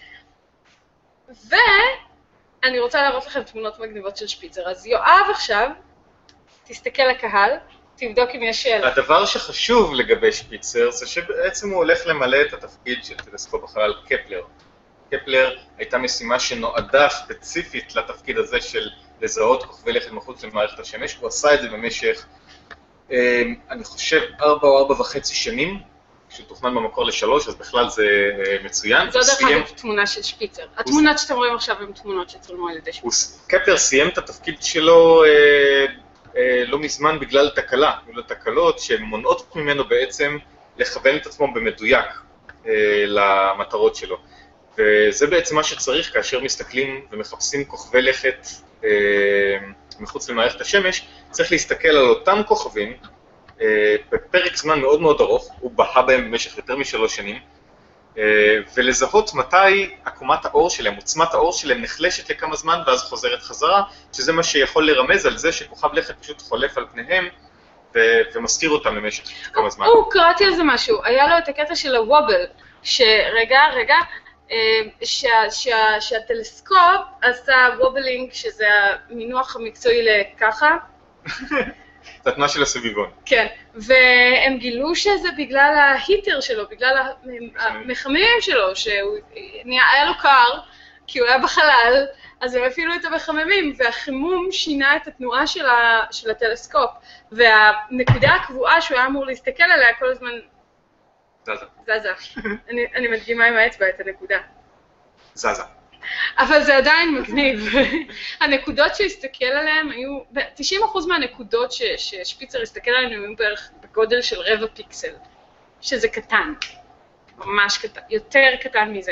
ואני רוצה להראות לכם תמונות מגניבות של שפיצר. אז יואב עכשיו, תסתכל לקהל, תבדוק אם יש שאלה. הדבר שחשוב לגבי שפיצר זה שבעצם הוא הולך למלא את התפקיד של טלסקופ החלל קפלר. קפלר הייתה משימה שנועדה ספציפית לתפקיד הזה של לזהות כוכבי לכת מחוץ למערכת השמש. הוא עשה את זה במשך, אני חושב, ארבע או ארבע וחצי שנים, כשהוא תוכנן במקור לשלוש, אז בכלל זה מצוין. זו דרך אגב תמונה של שפיצר. התמונות שאתם רואים עכשיו הן תמונות שצולמו על ידי שפיצר. קפלר סיים את התפקיד שלו לא מזמן בגלל תקלה, בגלל תקלות שמונעות ממנו בעצם לכוון את עצמו במדויק למטרות שלו. וזה בעצם מה שצריך כאשר מסתכלים ומחפשים כוכבי לכת אה, מחוץ למערכת השמש, צריך להסתכל על אותם כוכבים אה, בפרק זמן מאוד מאוד ארוך, הוא בהה בהם במשך יותר משלוש שנים, אה, ולזהות מתי עקומת האור שלהם, עוצמת האור שלהם נחלשת לכמה זמן ואז חוזרת חזרה, שזה מה שיכול לרמז על זה שכוכב לכת פשוט חולף על פניהם, ו- ומזכיר אותם למשך כמה זמן. או, קראתי על זה משהו, היה לו את הקטע של הוובל, שרגע, רגע, שה, שה, שהטלסקופ עשה וובלינג, שזה המינוח המקצועי לככה. זה התנועה של הסביבון. כן, והם גילו שזה בגלל ההיטר שלו, בגלל המחממים שלו, שהיה לו קר, כי הוא היה בחלל, אז הם אפילו את המחממים, והחימום שינה את התנועה של, ה, של הטלסקופ, והנקודה הקבועה שהוא היה אמור להסתכל עליה כל הזמן, זזה. זזה. אני, אני מדגימה עם האצבע את הנקודה. זזה. אבל זה עדיין מגניב. הנקודות שהסתכל עליהן היו, תשעים אחוז מהנקודות ש, ששפיצר הסתכל עליהן היו בערך בגודל של רבע פיקסל, שזה קטן. ממש קטן, יותר קטן מזה.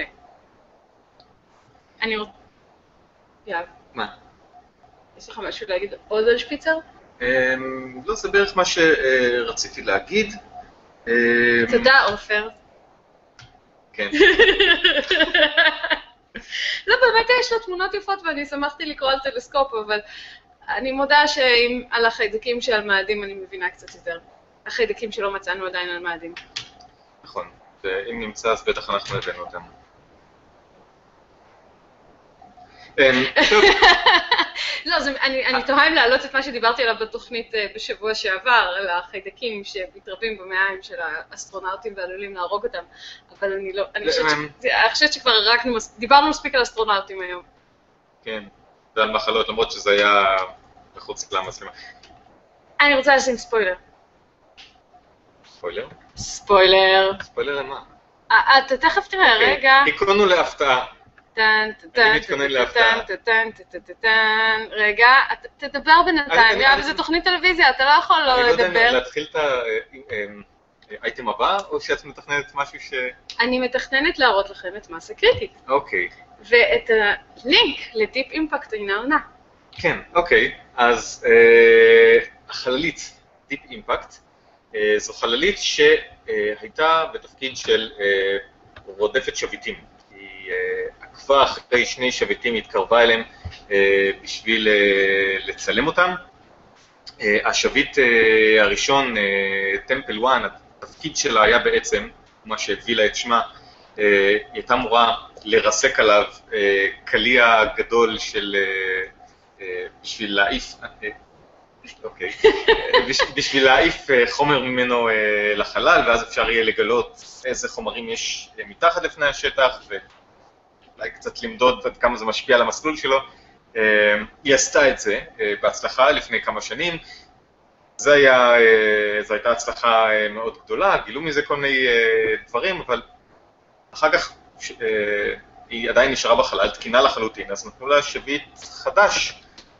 אני רוצה... יאב. מה? יש לך משהו להגיד עוד על שפיצר? לא, זה בערך מה שרציתי להגיד. תודה, עופר. כן. לא, באמת יש לו תמונות יפות ואני שמחתי לקרוא על טלסקופ, אבל אני מודה שאם על החיידקים שעל מאדים אני מבינה קצת יותר. החיידקים שלא מצאנו עדיין על מאדים. נכון, ואם נמצא אז בטח אנחנו הבאנו אותם. לא, אני תוהה אם להעלות את מה שדיברתי עליו בתוכנית בשבוע שעבר, על החיידקים שמתרבים במעיים של האסטרונאוטים ועלולים להרוג אותם, אבל אני לא, אני חושבת שכבר דיברנו מספיק על אסטרונאוטים היום. כן, ועל מחלות, למרות שזה היה מחוץ למצלמה. אני רוצה לשים ספוילר. ספוילר? ספוילר. ספוילר למה? אתה תכף תראה, רגע. חיכונו להפתעה. טן, טן, טן, טן, טן, רגע, תדבר בינתיים, יאב, זה תוכנית טלוויזיה, אתה לא יכול לא לדבר. אני לא יודע להתחיל את ה... לאייטם הבא, או שאת מתכננת משהו ש... אני מתכננת להראות לכם את מסה קריטית. אוקיי. ואת הלינק לדיפ אימפקט אינה עונה. כן, אוקיי. אז אה, החללית דיפ אימפקט, אה, זו חללית שהייתה בתפקיד של אה, רודפת שביטים. היא אה, עקבה אחרי שני שביטים, התקרבה אליהם אה, בשביל אה, לצלם אותם. אה, השביט אה, הראשון, אה, טמפל וואן, התפקיד שלה היה בעצם, מה שהביא לה את שמה, אה, היא הייתה אמורה לרסק עליו אה, קליע גדול של... אה, בשביל להעיף, אוקיי, בשביל להעיף חומר ממנו לחלל, ואז אפשר יהיה לגלות איזה חומרים יש מתחת לפני השטח, ואולי קצת למדוד עד כמה זה משפיע על המסלול שלו. היא עשתה את זה בהצלחה לפני כמה שנים. זו הייתה הצלחה מאוד גדולה, גילו מזה כל מיני דברים, אבל אחר כך היא עדיין נשארה בחלל, תקינה לחלוטין, אז נתנו לה שביט חדש.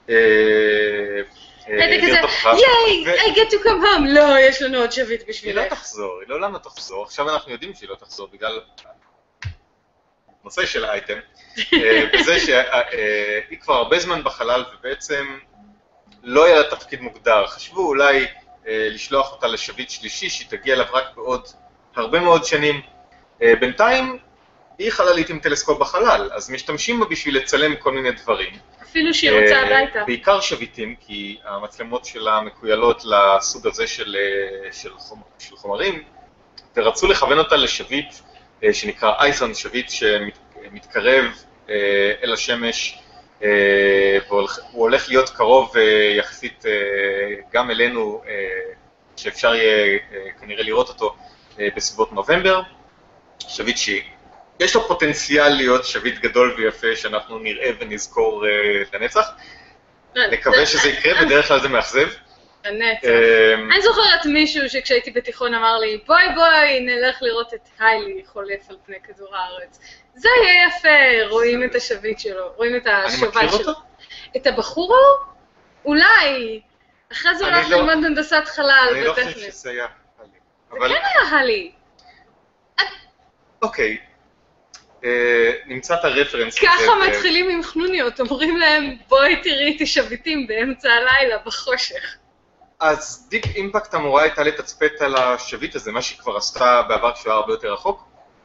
הייתה כזה, ייי, I get to come home, לא, יש לנו עוד שביט בשבילך. היא לא תחזור, היא לעולם לא תחזור, עכשיו אנחנו יודעים שהיא לא תחזור בגלל נושא של האייטם, בזה שהיא כבר הרבה זמן בחלל ובעצם לא היה לה תפקיד מוגדר, חשבו אולי לשלוח אותה לשביט שלישי שהיא תגיע אליו רק בעוד הרבה מאוד שנים, בינתיים היא חללית עם טלסקופ בחלל, אז משתמשים בה בשביל לצלם כל מיני דברים. אפילו שהיא רוצה הביתה. בעיקר שביטים, כי המצלמות שלה מקוילות לסוג הזה של, של, חומר, של חומרים, ורצו לכוון אותה לשביט שנקרא אייסון, שביט שמתקרב אל השמש, והוא הולך להיות קרוב יחסית גם אלינו, שאפשר יהיה כנראה לראות אותו בסביבות נובמבר, שביט שהיא. יש לו פוטנציאל להיות שביט גדול ויפה שאנחנו נראה ונזכור לנצח. נקווה שזה יקרה, בדרך כלל זה מאכזב. לנצח. אני זוכרת מישהו שכשהייתי בתיכון אמר לי, בואי בואי נלך לראות את היילי חולף על פני כדור הארץ. זה יהיה יפה, רואים את השביט שלו, רואים את השובל שלו. אני מכיר אותו? את הבחור ההוא? אולי. אחרי זה הולך ללמוד הנדסת חלל. אני לא חושב שזה היה היילי. זה כן היה היילי. אוקיי. נמצא את הרפרנס. ככה מתחילים עם חנוניות, אומרים להם בואי תראי את השביטים באמצע הלילה בחושך. אז דיפ אימפקט אמורה הייתה לתצפת על השביט הזה, מה שהיא כבר עשתה בעבר כשהוא היה הרבה יותר רחוק,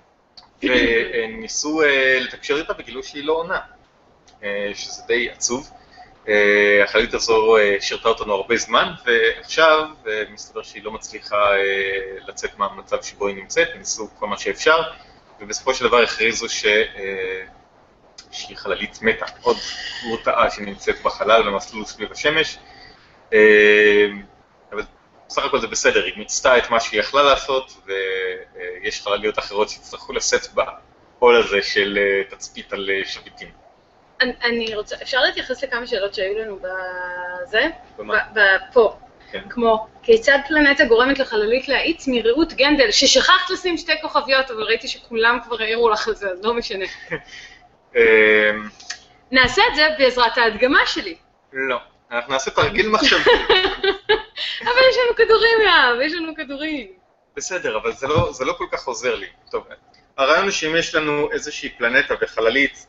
וניסו לתקשר איתה וגילו שהיא לא עונה, שזה די עצוב. החללית הזו שירתה אותנו הרבה זמן, ועכשיו מסתבר שהיא לא מצליחה לצאת מהמצב שבו היא נמצאת, ניסו כל מה שאפשר, ובסופו של דבר הכריזו ש... שהיא חללית מתה, עוד מורתעה שנמצאת בחלל במסלול סביב השמש. אבל בסך הכל זה בסדר, היא מיצתה את מה שהיא יכלה לעשות, ויש חלליות אחרות שצטרכו לשאת בעול הזה של תצפית על שביטים. אני רוצה, אפשר להתייחס לכמה שאלות שהיו לנו בזה? במה? פה. כמו, כיצד פלנטה גורמת לחללית להאיץ מראות גנדל, ששכחת לשים שתי כוכביות, אבל ראיתי שכולם כבר העירו לך על זה, אז לא משנה. נעשה את זה בעזרת ההדגמה שלי. לא, אנחנו נעשה תרגיל מחשבי. אבל יש לנו כדורים, יאב, יש לנו כדורים. בסדר, אבל זה לא, זה לא כל כך עוזר לי. טוב, הרעיון הוא שאם יש לנו איזושהי פלנטה וחללית,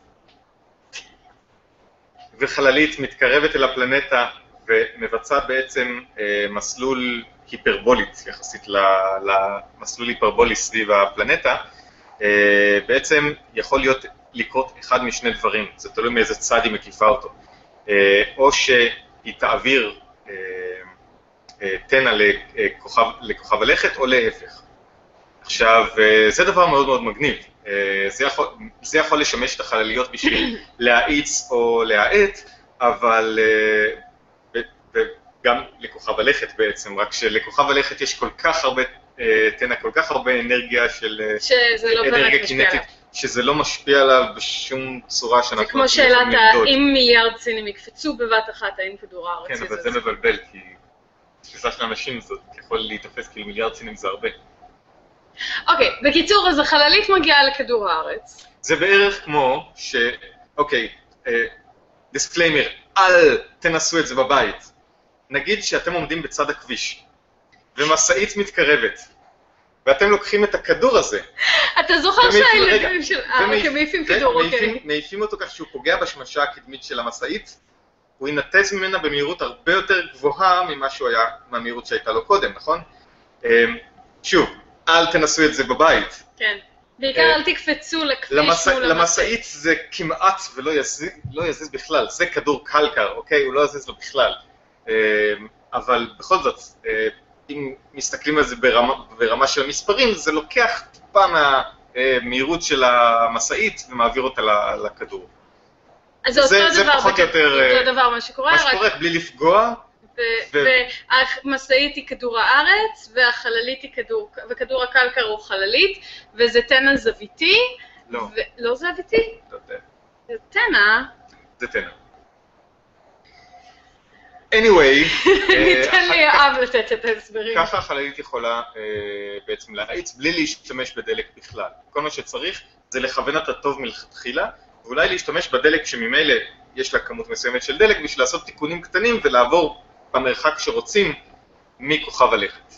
וחללית מתקרבת אל הפלנטה, ומבצע בעצם אה, מסלול היפרבולית, יחסית למסלול היפרבולי סביב הפלנטה, אה, בעצם יכול להיות לקרות אחד משני דברים, זה תלוי מאיזה צד היא מקיפה אותו. אה, או שהיא תעביר אה, אה, תנה לכוכב, לכוכב הלכת, או להפך. עכשיו, אה, זה דבר מאוד מאוד מגניב. אה, זה, יכול, זה יכול לשמש את החלליות בשביל להאיץ או להאט, אבל... אה, וגם לכוכב הלכת בעצם, רק שלכוכב הלכת יש כל כך הרבה, תנה כל כך הרבה אנרגיה של אנרגיה קינטית, שזה לא משפיע עליו בשום צורה שאנחנו... זה כמו שאלת האם מיליארד סינים יקפצו בבת אחת, האם כדור הארץ... כן, אבל זה מבלבל, כי תפיסה של אנשים זאת יכול להיתפס כאילו מיליארד סינים זה הרבה. אוקיי, בקיצור, אז החללית מגיעה לכדור הארץ. זה בערך כמו ש... אוקיי, דיסקליימר, אל תנסו את זה בבית. נגיד שאתם עומדים בצד הכביש, ומסעית מתקרבת, ואתם לוקחים את הכדור הזה. אתה זוכר שהילדים של... אה, אוקיי, מעיפים כדור, אוקיי. מעיפים אותו כך שהוא פוגע בשמשה הקדמית של המשאית, הוא ינטס ממנה במהירות הרבה יותר גבוהה ממה שהוא היה, מהמהירות שהייתה לו קודם, נכון? שוב, אל תנסו את זה בבית. כן. בעיקר אל תקפצו לכביש מול המשאית. למשאית זה כמעט ולא יזיז בכלל, זה כדור קלקר, אוקיי? הוא לא יזיז לו בכלל. אבל בכל זאת, אם מסתכלים על זה ברמה, ברמה של המספרים, זה לוקח טיפה מהמהירות של המשאית ומעביר אותה לכדור. אז זה אותו דבר, פחות או יותר, אותו דבר מה שקורה. מה שקורה, בלי לפגוע. והמשאית היא כדור הארץ, והחללית היא כדור, וכדור הקלקר הוא חללית, וזה תנע זוויתי. לא. לא זוויתי? זה תנע. זה תנע. anyway, ניתן לי אהב לתת את ההסברים. ככה החללית יכולה בעצם להאיץ בלי להשתמש בדלק בכלל. כל מה שצריך זה לכוון את הטוב מלכתחילה, ואולי להשתמש בדלק שממילא יש לה כמות מסוימת של דלק, בשביל לעשות תיקונים קטנים ולעבור במרחק שרוצים מכוכב הלכת.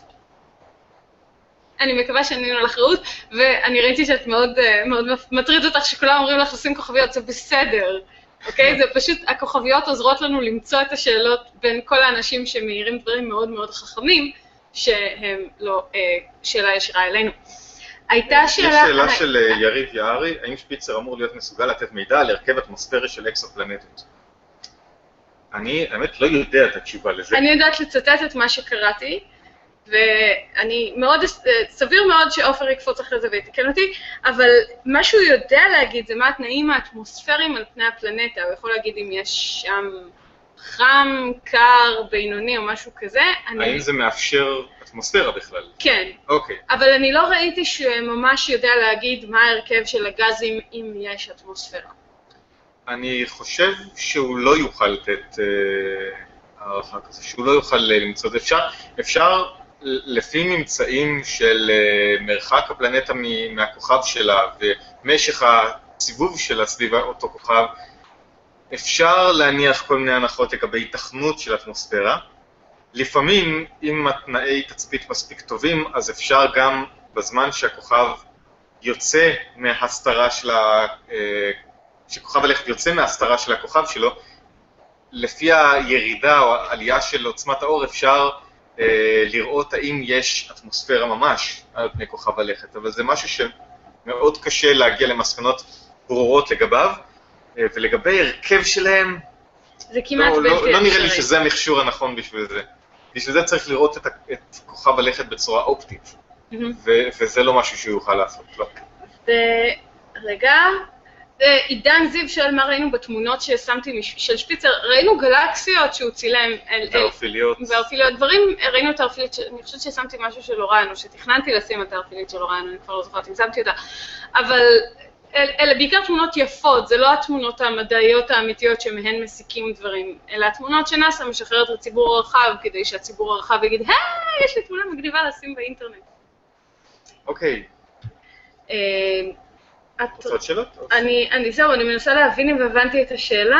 אני מקווה שענינו על אחריות, ואני ראיתי שאת מאוד, מאוד מטריד אותך שכולם אומרים לך לשים כוכביות, זה בסדר. אוקיי? זה פשוט, הכוכביות עוזרות לנו למצוא את השאלות בין כל האנשים שמאירים דברים מאוד מאוד חכמים, שהם לא שאלה ישירה אלינו. הייתה שאלה... יש שאלה של יריב יערי, האם שפיצר אמור להיות מסוגל לתת מידע על הרכב אטמוספרי של אקסופלנטות? אני, האמת, לא יודע את התשובה לזה. אני יודעת לצטט את מה שקראתי, ואני מאוד, סביר מאוד שאופר יקפוץ אחרי זה ויתקן אותי, אבל מה שהוא יודע להגיד זה מה התנאים האטמוספריים על פני הפלנטה, הוא יכול להגיד אם יש שם חם, קר, בינוני או משהו כזה. האם אני... זה מאפשר אטמוספירה בכלל? כן. אוקיי. אבל אני לא ראיתי שממש יודע להגיד מה ההרכב של הגזים אם יש אטמוספירה. אני חושב שהוא לא יוכל לתת הערכה כזה, שהוא לא יוכל למצוא את זה. אפשר, אפשר לפי ממצאים של מרחק הפלנטה מהכוכב שלה ומשך הסיבוב שלה סביב אותו כוכב, אפשר להניח כל מיני הנחות לגבי התכנות של אטמוספירה. לפעמים, אם התנאי תצפית מספיק טובים, אז אפשר גם בזמן שהכוכב יוצא מהסתרה של ה... שכוכב הלכת יוצא מהסתרה של הכוכב שלו, לפי הירידה או העלייה של עוצמת האור אפשר אה, לראות האם יש אטמוספירה ממש על פני כוכב הלכת, אבל זה משהו שמאוד קשה להגיע למסקנות ברורות לגביו, אה, ולגבי הרכב שלהם, זה כמעט לא, בלתי לא, לא נראה לי אפשרי. שזה המכשור הנכון בשביל זה. בשביל זה צריך לראות את, את כוכב הלכת בצורה אופטית, Mm-hmm. ו, וזה לא משהו שהוא יוכל לעשות. לא. ורגע, עידן זיו שואל מה ראינו בתמונות ששמתי של שפיצר, ראינו גלקסיות שהוא צילם, והאופיליות, והאופיליות, דברים, ראינו את האופילית, אני חושבת ששמתי משהו שלא ראינו, שתכננתי לשים את האופילית שלא ראינו, אני כבר לא זוכרת אם שמתי אותה, אבל אלה בעיקר תמונות יפות, זה לא התמונות המדעיות האמיתיות שמהן מסיקים דברים, אלא התמונות שנאס"א משחררת לציבור הרחב, כדי שהציבור הרחב יגיד, היי, יש לי תמונה מגניבה לשים באינטרנט. אוקיי. רוצה שאלות? אני, אני זהו, אני מנסה להבין אם הבנתי את השאלה.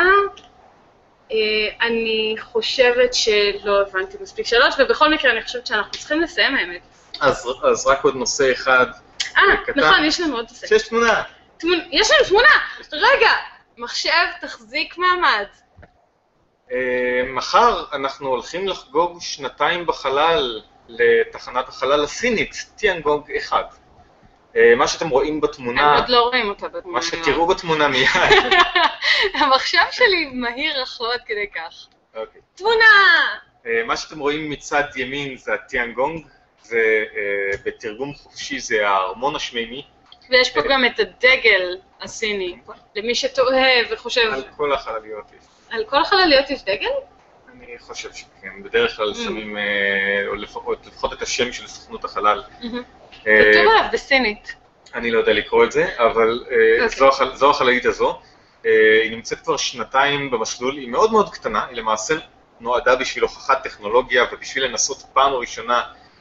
אני חושבת שלא הבנתי מספיק שאלות, ובכל מקרה אני חושבת שאנחנו צריכים לסיים האמת. אז, אז רק עוד נושא אחד. אה, נכון, יש לנו עוד נושא. שיש תמונה. תמונה. יש לנו תמונה! רגע, מחשב תחזיק מעמד. מחר אנחנו הולכים לחגוג שנתיים בחלל לתחנת החלל הסינית, טיאנגונג אחד. מה שאתם רואים בתמונה, אני עוד לא רואים אותה בתמונה. מה שתראו בתמונה מיד. המחשב שלי מהיר אך לא עד כדי כך. אוקיי. תמונה! מה שאתם רואים מצד ימין זה הטיאנגונג, ובתרגום חופשי זה הארמון השמימי. ויש פה גם את הדגל הסיני, למי שתוהה וחושב... על כל החלליות יש. על כל החלליות יש דגל? אני חושב שכן, בדרך כלל שמים, או לפחות את השם של סוכנות החלל. כתוב עליו בסינית. אני לא יודע לקרוא את זה, אבל זו החללית הזו. היא נמצאת כבר שנתיים במסלול, היא מאוד מאוד קטנה, היא למעשה נועדה בשביל הוכחת טכנולוגיה ובשביל לנסות פעם ראשונה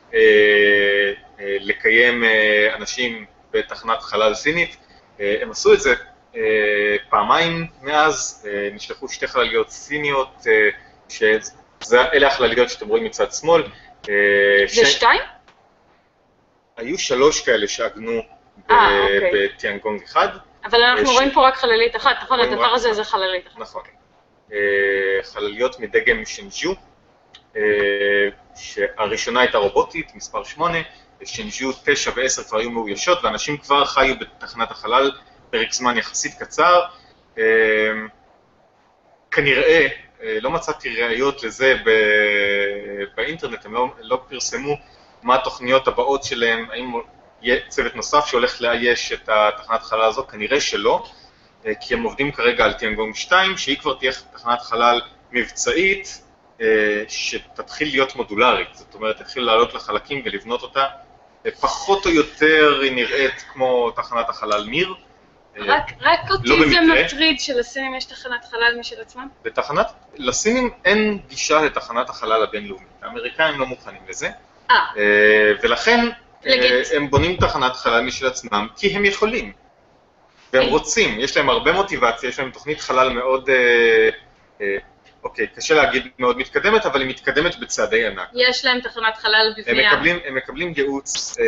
לקיים אנשים בתחנת חלל סינית. הם עשו את זה פעמיים מאז, נשלחו שתי חלליות סיניות, שאלה החלליות שאתם רואים מצד שמאל. זה שתיים? היו שלוש כאלה שעגנו בטיאנגונג אחד. אבל אנחנו רואים פה רק חללית אחת, נכון? הדבר הזה זה חללית אחת. נכון. חלליות מדגם שנג'ו, שהראשונה הייתה רובוטית, מספר שמונה, שנג'ו תשע ועשר כבר היו מאוישות, ואנשים כבר חיו בתחנת החלל פרק זמן יחסית קצר. כנראה, לא מצאתי ראיות לזה באינטרנט, הם לא, לא פרסמו מה התוכניות הבאות שלהם, האם יהיה צוות נוסף שהולך לאייש את התחנת החלל הזאת, כנראה שלא, כי הם עובדים כרגע על טיאנגונג שתיים, שהיא כבר תהיה תחנת חלל מבצעית, שתתחיל להיות מודולרית, זאת אומרת, תתחיל לעלות לחלקים ולבנות אותה, פחות או יותר היא נראית כמו תחנת החלל מיר. רק, רק אותי לא זה במקרה. מטריד שלסינים יש תחנת חלל משל עצמם? בתחנת, לסינים אין גישה לתחנת החלל הבינלאומית, האמריקאים לא מוכנים לזה, 아. ולכן לגיט. הם בונים תחנת חלל משל עצמם, כי הם יכולים, והם רוצים, יש להם הרבה מוטיבציה, יש להם תוכנית חלל מאוד, אוקיי, קשה להגיד מאוד מתקדמת, אבל היא מתקדמת בצעדי ענק. יש להם תחנת חלל בבנייה. הם מקבלים, הם מקבלים ייעוץ,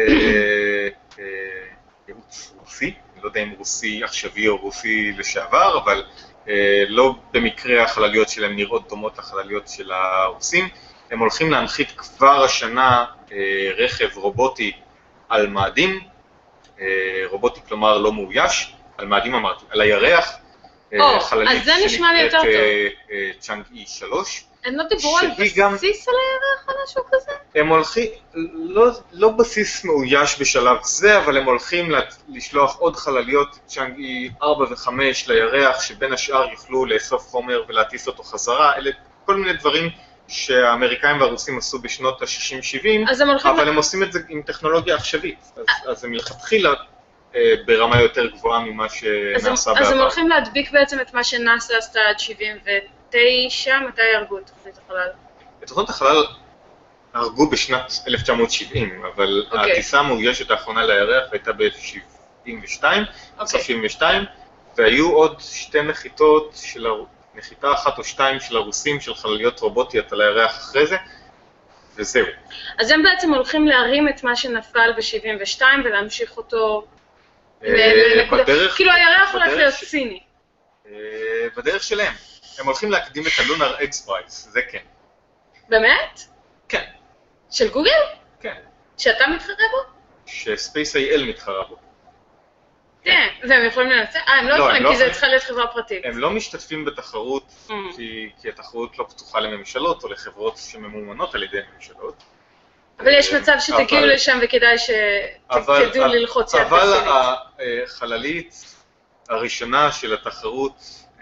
ייעוץ רוסי, אני לא יודע אם רוסי עכשווי או רוסי לשעבר, אבל לא במקרה החלליות שלהם נראות דומות לחלליות של הרוסים. הם הולכים להנחית כבר השנה רכב רובוטי על מאדים, רובוטי כלומר לא מאויש, על מאדים אמרתי, על הירח, חללית שנקראת צ'אנג אי שלוש. הם לא דיברו על בסיס על הירח או משהו כזה? הם הולכים, לא בסיס מאויש בשלב זה, אבל הם הולכים לשלוח עוד חלליות, צ'אנג אי ארבע וחמש לירח, שבין השאר יוכלו לאסוף חומר ולהטיס אותו חזרה. אלה כל מיני דברים שהאמריקאים והרוסים עשו בשנות ה-שישים שבעים, אבל הם עושים את זה עם טכנולוגיה עכשווית, אז הם מלכתחילה ברמה יותר גבוהה ממה שנעשה בעבר. אז הם הולכים להדביק בעצם את מה שנאס"א עשתה עד שבעים ותשע, מתי הרגו את תוכנית החלל? את תוכנית החלל הרגו בשנת אלף תשע מאות שבעים, אבל הטיסה המאוישת האחרונה לירח הייתה ב-שבעים ושתיים, בסוף שבעים ושתיים, והיו עוד שתי נחיתות של נחיתה אחת או שתיים של הרוסים של חלליות רובוטיות על הירח אחרי זה, וזהו. אז הם בעצם הולכים להרים את מה שנפל ב-שבעים ושתיים ולהמשיך אותו בדרך... כאילו הירח הולך להיות סיני. בדרך שלהם. הם הולכים להקדים את הלונר אקספרייס, זה כן. באמת? כן. של גוגל? כן. שאתה מתחרה בו? שספייס איי אל מתחרה בו. כן, והם יכולים לנצח? אה, הם לא יכולים, כי זה צריכה להיות חברה פרטית. הם לא משתתפים בתחרות, כי התחרות לא פתוחה לממשלות או לחברות שממומנות על ידי ממשלות. אבל יש מצב שתגיעו לשם וכדאי שתדעו ללחוץ יד בסינית. אבל החללית הראשונה של התחרות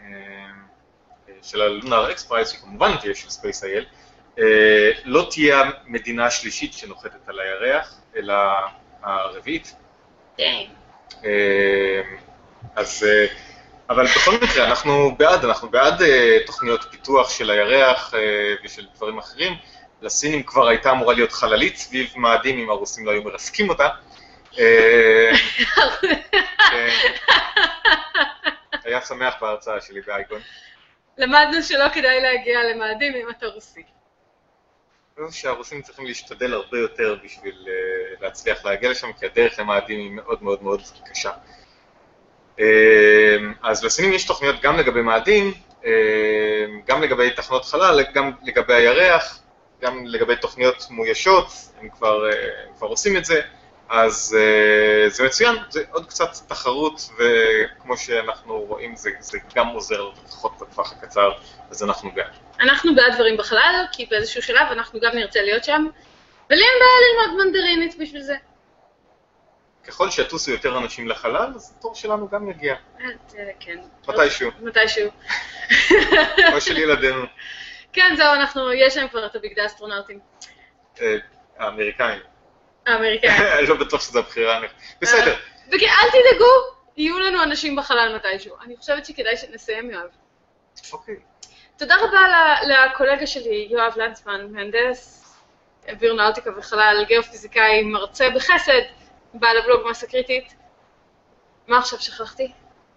של הלונר אקספרייס, שכמובן תהיה של ספייס איי אל, לא תהיה המדינה השלישית שנוחתת על הירח, אלא הרביעית. כן. אז, אבל בכל מקרה, אנחנו בעד, אנחנו בעד תוכניות פיתוח של הירח ושל דברים אחרים. לסינים כבר הייתה אמורה להיות חללית סביב מאדים, אם הרוסים לא היו מרסקים אותה. היה שמח בהרצאה שלי באייקון. למדנו שלא כדאי להגיע למאדים אם אתה רוסי. שהרוסים צריכים להשתדל הרבה יותר בשביל להצליח להגיע לשם, כי הדרך למאדים היא מאוד מאוד מאוד קשה. אז לסינים יש תוכניות גם לגבי מאדים, גם לגבי תחנות חלל, גם לגבי הירח, גם לגבי תוכניות מאוישות, הם כבר, הם כבר עושים את זה, אז זה מצוין, זה עוד קצת תחרות, וכמו שאנחנו רואים, זה, זה גם עוזר לפחות בטווח הקצר, אז אנחנו בעד. אנחנו בעד דברים בחלל, כי באיזשהו שלב אנחנו גם נרצה להיות שם, ולי אין בעיה ללמוד מנדרינית בשביל זה. ככל שיטוסו יותר אנשים לחלל, אז התור שלנו גם יגיע. כן. מתישהו. מתישהו. או של ילדינו. כן, זהו, אנחנו, יש להם כבר את הבגדי אסטרונאוטים. האמריקאים. האמריקאים. לא בטוח שזו הבחירה. בסדר. וכן, אל תדאגו, יהיו לנו אנשים בחלל מתישהו. אני חושבת שכדאי שנסיים, יואב. אוקיי. תודה רבה לקולגה שלי, יואב לנצמן, מהנדס אווירונאוטיקה וחלל, גיאופיזיקאי, מרצה בחסד, בעל הבלוג מסה קריטית. מה עכשיו שכחתי?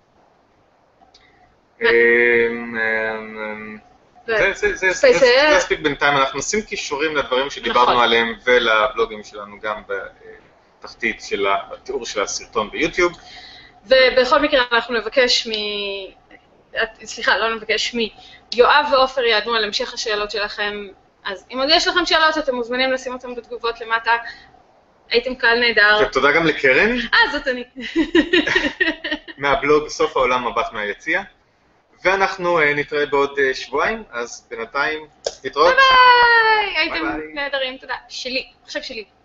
זה יספיק בינתיים, אנחנו נשים קישורים לדברים שדיברנו עליהם ולבלוגים שלנו גם בתחתית של התיאור של הסרטון ביוטיוב. ובכל מקרה אנחנו נבקש מ... סליחה, לא נבקש מי. יואב ועופר יענו על המשך השאלות שלכם, אז אם עוד יש לכם שאלות, אתם מוזמנים לשים אותם בתגובות למטה. הייתם קהל נהדר. ותודה גם לקרן. אה, זאת אני. מהבלוג סוף העולם מבט מהיציע. ואנחנו נתראה בעוד שבועיים, אז בינתיים נתראות. ביי ביי! הייתם נהדרים, תודה. שלי, עכשיו שלי.